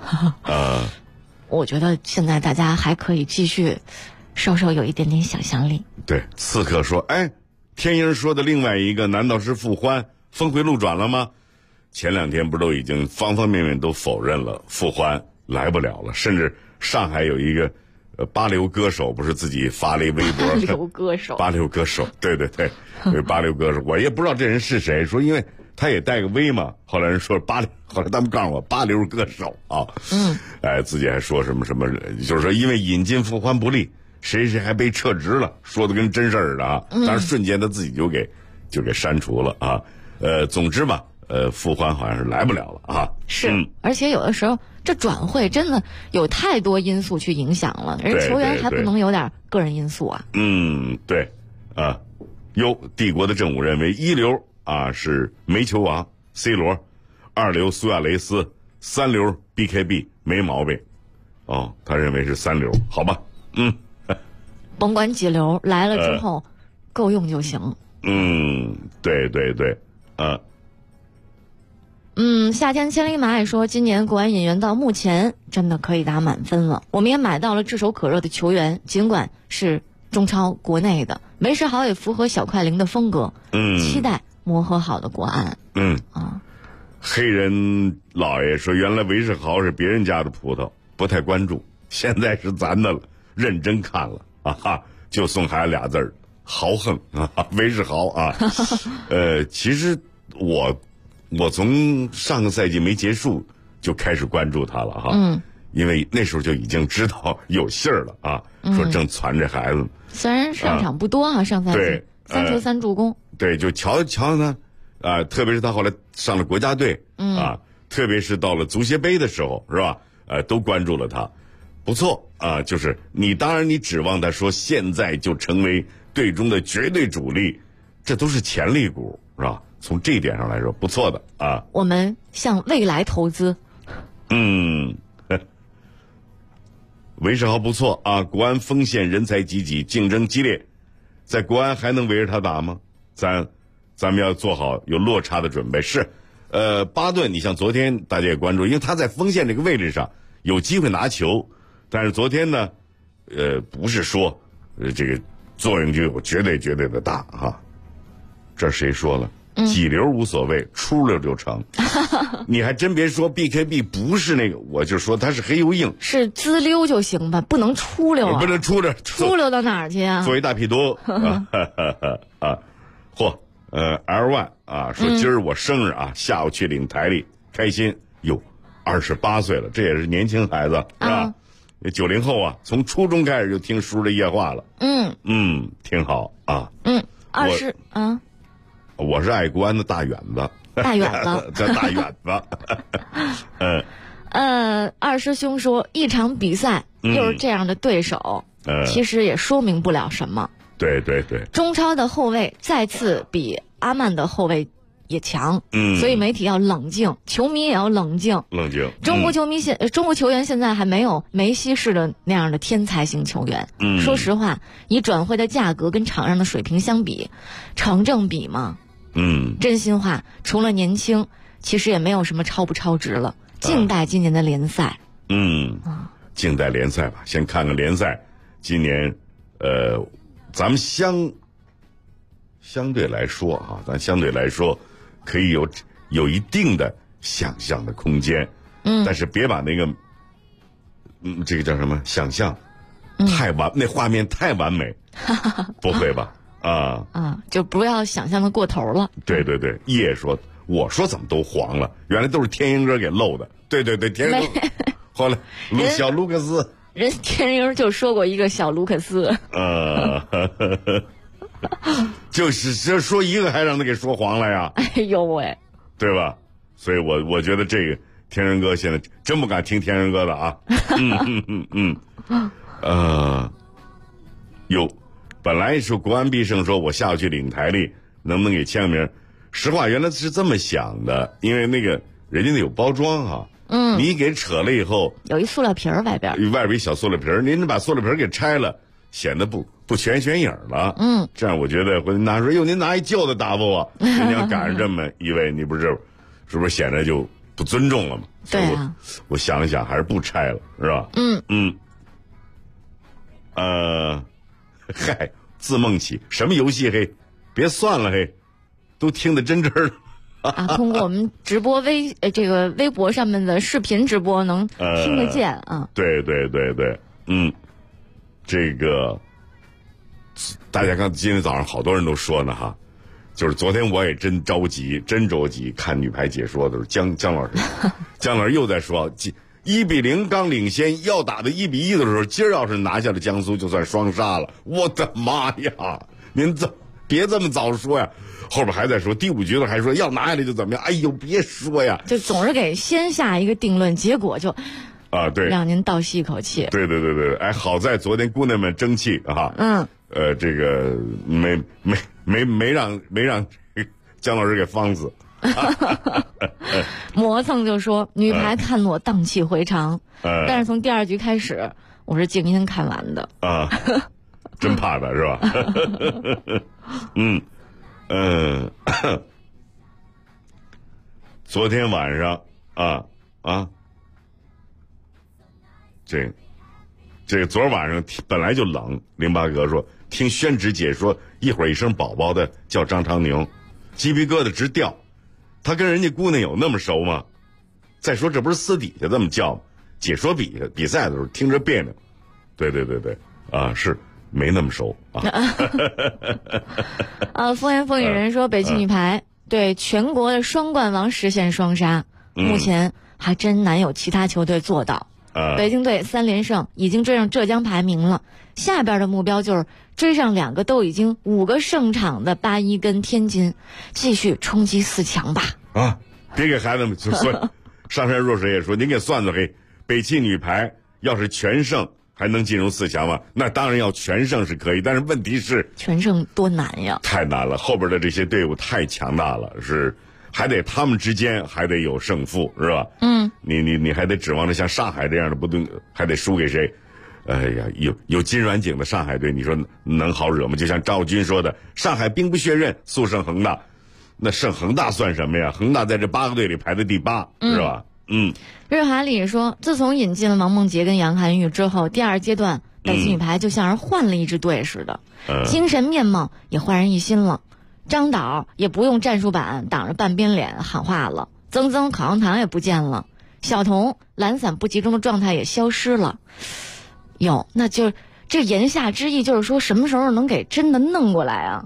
Speaker 7: 我觉得现在大家还可以继续稍稍有一点点想象力。
Speaker 1: 对，刺客说，天鹰说的另外一个难道是傅欢峰回路转了吗？前2天不都已经方方面面都否认了傅欢来不了了，甚至上海有一个八流歌手不是自己发了一微博，八流歌手，对，八流歌手，我也不知道这人是谁，说因为他也带个 V 嘛，后来人说后来他们告诉我八流歌手啊，自己还说什么，就是说因为引进傅欢不利，谁还被撤职了，说的跟真事儿的啊，但是瞬间他自己就给删除了啊，总之吧。傅欢好像是来不了了啊！
Speaker 7: 是，而且有的时候这转会真的有太多因素去影响了，人球员还不能有点个人因素啊。
Speaker 1: 对，帝国的正午认为1流啊是煤球王 C 罗，2流苏亚雷斯，3流 BKB 没毛病。他认为是3流，好吧？
Speaker 7: 甭管几流来了之后，够用就行。
Speaker 1: 对，
Speaker 7: 夏天千里马也说，今年国安引援到目前真的可以打满分了。我们也买到了炙手可热的球员，尽管是中超国内的，韦世豪也符合小快灵的风格。期待磨合好的国安。
Speaker 1: 黑人老爷说，原来韦世豪是别人家的葡萄，不太关注，现在是咱的了，认真看了就送孩子俩字儿，豪横啊，韦世豪啊。其实我从上个赛季没结束就开始关注他了因为那时候就已经知道有信儿了啊，说正传这孩子。
Speaker 7: 虽然上场不多啊，上赛季3球3助攻。
Speaker 1: 对，就瞧呢，特别是他后来上了国家队，特别是到了足协杯的时候，是吧？都关注了他，不错啊。就是当然你指望他说现在就成为队中的绝对主力，这都是潜力股，是吧？从这一点上来说，不错的啊。
Speaker 7: 我们向未来投资。
Speaker 1: 韦世豪不错啊，国安锋线人才济济，竞争激烈，在国安还能围着他打吗？咱们要做好有落差的准备。是，巴顿，你像昨天大家也关注，因为他在锋线这个位置上有机会拿球，但是昨天呢，不是说这个作用就有绝对的大哈。这谁说了？几流无所谓，出溜就成。你还真别说 ，BKB 不是那个，我就说他是黑油硬，
Speaker 7: 是滋溜就行吧，不能出溜啊，
Speaker 1: 不能出溜，
Speaker 7: 出溜到哪儿去啊？
Speaker 1: 作为大屁多L1 啊，说今儿我生日啊，下午去领台历，开心哟，28岁了，这也是年轻孩子是吧？90后啊，从初中开始就听叔的夜话了，挺好啊。
Speaker 7: 20啊。
Speaker 1: 我是爱国安的大远子，
Speaker 7: 大远子
Speaker 1: 叫大远子。
Speaker 7: 二师兄说，一场比赛又是这样的对手，其实也说明不了什么。
Speaker 1: 对，
Speaker 7: 中超的后卫再次比阿曼的后卫也强，所以媒体要冷静，球迷也要冷静。中国球员现在还没有梅西式的那样的天才型球员。说实话，以转会的价格跟场上的水平相比，成正比吗？真心话，除了年轻，其实也没有什么超不超值了。静待今年的联赛。静待联赛吧，
Speaker 1: 先看看联赛。今年，咱们相对来说啊，可以有一定的想象的空间。但是别把那个，这个叫什么想象，那画面太完美，不会吧？
Speaker 7: 就不要想象的过头了。
Speaker 1: 对，叶说，我说怎么都黄了，原来都是天鹰哥给漏的。对，天鹰哥，后来小卢克斯，
Speaker 7: 人天鹰就说过一个小卢克斯，
Speaker 1: 就是说一个还让他给说黄了呀。
Speaker 7: 哎呦喂，
Speaker 1: 对吧？所以我觉得这个天人哥现在真不敢听天人哥的啊。本来说国安必胜，说我下午去领台历，能不能给签个名？实话，原来是这么想的，因为那个人家那有包装哈。你给扯了以后，
Speaker 7: 有一塑料皮儿外边
Speaker 1: 一小塑料皮儿，您把塑料皮儿给拆了，显得不全显影了。这样我觉得会拿说，您拿一旧的打发我，人家赶上这么一位，你是不是显得就不尊重了嘛？
Speaker 7: 对啊，
Speaker 1: 我想了想，还是不拆了，是吧？嗨，自梦起什么游戏嘿？别算了嘿，都听得真真的。
Speaker 7: 通过我们直播微博上面的视频直播能听得见啊。
Speaker 1: 对，这个大家看今天早上好多人都说呢哈，就是昨天我也真着急看女排解说的时候，姜老师，姜老师又在说1-0刚领先，要打到1-1的时候，今儿要是拿下了江苏，就算双杀了。我的妈呀！您别这么早说呀！后边还在说第5局了，还说要拿下来就怎么样？哎呦，别说呀！
Speaker 7: 就总是给先下一个定论，结果就
Speaker 1: 对，
Speaker 7: 让您倒吸一口气。
Speaker 1: 对，哎，好在昨天姑娘们争气啊。这个没让姜老师给放死。
Speaker 7: 磨蹭就说女排看落荡气回肠，但是从第2局开始，我是静音看完的。
Speaker 1: 真怕他是吧？昨天晚上这个昨晚上本来就冷，林八哥说听宣纸解说，一会儿一声宝宝的叫张常宁，鸡皮疙瘩直掉。他跟人家姑娘有那么熟吗？再说这不是私底下这么叫吗？解说比赛的时候听着别扭。对，是没那么熟啊。
Speaker 7: 风言风语人说，北京女排对全国的双冠王实现双杀，目前还真难有其他球队做到。 北京队3连胜，已经追上浙江排名了。下边的目标就是追上2个都已经5个胜场的8-1跟天津，继续冲击4强吧。
Speaker 1: 啊，别给孩子们算。上山若水也说，您给算算嘿，北汽女排要是全胜还能进入4强吗？那当然要全胜是可以，但是问题是
Speaker 7: 全胜多难呀！
Speaker 1: 太难了，后边的这些队伍太强大了，是还得他们之间还得有胜负，是吧？你还得指望着像上海这样的不对，还得输给谁？哎呀，有金软景的上海队，你说能好惹吗？就像赵军说的，上海兵不血刃，速胜恒大。那胜恒大算什么呀？恒大在这8个队里排在第8，是吧？
Speaker 7: 日韩里说，自从引进了王梦洁跟杨涵玉之后，第2阶段北汽女排就像是换了一支队似的，精神面貌也焕然一新了。张导也不用战术板挡着半边脸喊话了，曾曾口香糖也不见了，小童懒散不集中的状态也消失了。有，那就这言下之意就是说，什么时候能给真的弄过来啊？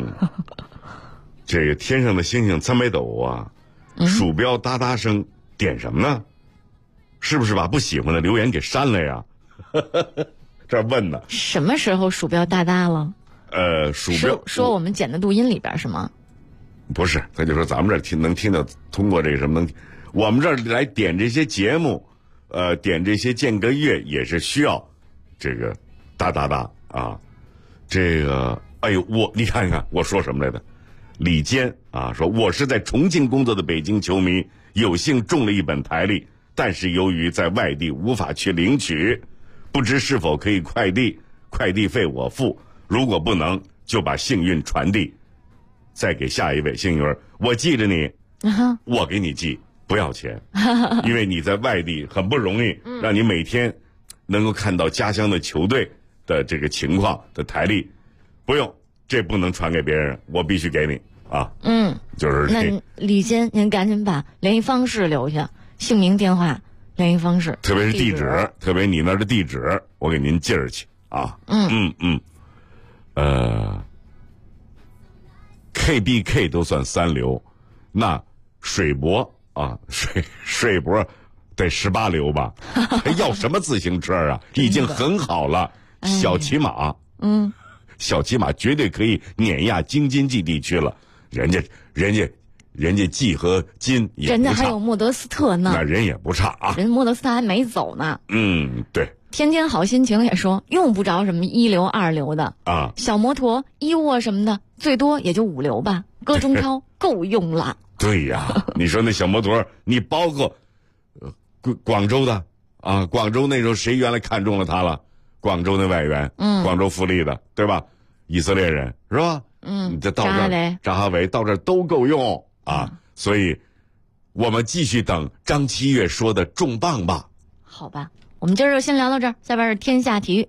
Speaker 1: 这个天上的星星参北斗啊，鼠标哒哒声点什么呢？是不是把不喜欢的留言给删了呀？这问呢？
Speaker 7: 什么时候鼠标哒哒了？
Speaker 1: 鼠标
Speaker 7: 说我们剪的录音里边是吗？
Speaker 1: 不是，他就说咱们这儿能听到，通过这个什么我们这儿来点这些节目，点这些间隔乐也是需要这个哒哒哒啊。这个哎呦，你看看我说什么来的？李坚啊说，我是在重庆工作的北京球迷，有幸中了一本台历，但是由于在外地无法去领取，不知是否可以快递，快递费我付，如果不能就把幸运传递，再给下一位幸运，我记着你，我给你寄，不要钱，因为你在外地很不容易，让你每天能够看到家乡的球队的这个情况的台历，不用，这不能传给别人，我必须给你啊。就是
Speaker 7: 那李坚，您赶紧把联系方式留下，姓名、电话、联系方式，
Speaker 1: 特别是地址，特别你那儿的地址，我给您寄儿去啊。KBK 都算3流，那水博啊，水博得18流吧？还要什么自行车啊？已经很好了。小骑马，小骑马绝对可以碾压京津冀地区了。人家冀和津也不差，
Speaker 7: 人家还有莫德斯特呢，
Speaker 1: 那人也不差啊。
Speaker 7: 人莫德斯特还没走呢。
Speaker 1: 对。
Speaker 7: 天天好心情也说，用不着什么1流2流的啊，小摩托、伊沃什么的，最多也就5流吧。搁中超够用了。
Speaker 1: 对呀，你说那小摩托，你包括广州的啊，广州那时候谁原来看中了他了？广州那外援，广州富力的，对吧？以色列人是吧？这到这儿，扎哈维到这儿都够用啊。所以，我们继续等张七月说的重磅吧。
Speaker 7: 好吧。我们今儿就先聊到这儿，下边是天下体育。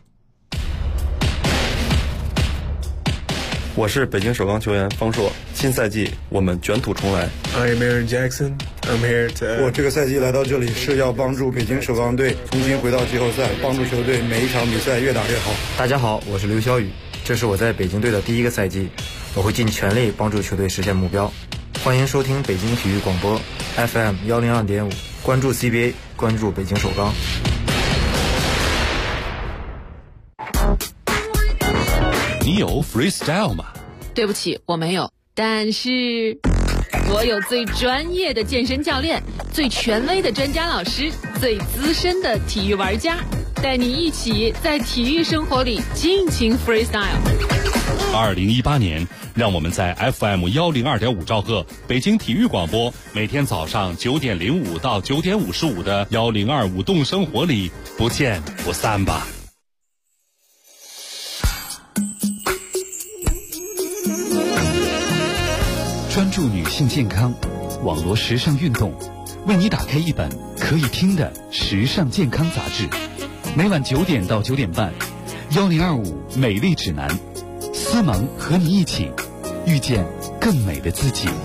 Speaker 3: 我是北京首钢球员方硕，新赛季我们卷土重来。
Speaker 26: I'm Aaron Jackson. I'm here to.
Speaker 9: 我这个赛季来到这里是要帮助北京首钢队重新回到季后赛，帮助球队每一场比赛越打越好。
Speaker 20: 大家好，我是刘晓宇，这是我在北京队的第1个赛季，我会尽全力帮助球队实现目标。欢迎收听北京体育广播 FM 102.5，关注 CBA， 关注北京首钢。
Speaker 17: 你有 freestyle 吗？
Speaker 21: 对不起，我没有，但是我有最专业的健身教练，最权威的专家老师，最资深的体育玩家，带你一起在体育生活里尽情 freestyle。
Speaker 17: 2018年，让我们在 FM 102.5兆赫北京体育广播，每天早上9点05到9点55的102舞动生活里不见不散吧。
Speaker 22: 专注女性健康，网络时尚运动，为你打开一本可以听的时尚健康杂志。每晚9点到9点半，1025美丽指南，思萌和你一起遇见更美的自己。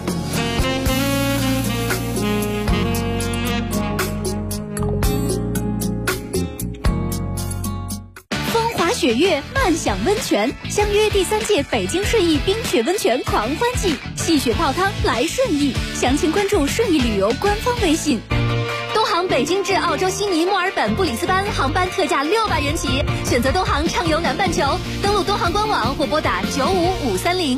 Speaker 15: 雪月漫享温泉，相约第3届北京顺义冰雪温泉狂欢季，戏雪泡汤来顺义，详情关注顺义旅游官方微信。东航北京至澳洲悉尼、墨尔本、布里斯班航班特价600元起，选择东航畅游南半球，登录东航官网或拨打95530。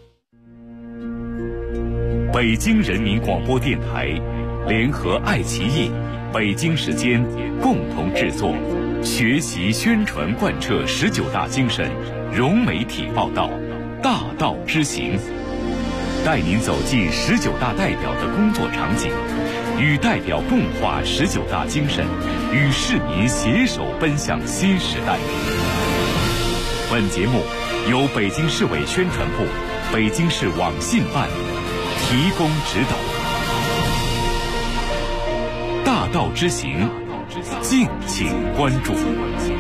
Speaker 8: 北京人民广播电台联合爱奇艺、北京时间共同制作，学习宣传贯彻19大精神，融媒体报道，大道之行，带您走进19大代表的工作场景，与代表共话19大精神，与市民携手奔向新时代。本节目由北京市委宣传部、北京市网信办提供指导。大道之行，敬请关注。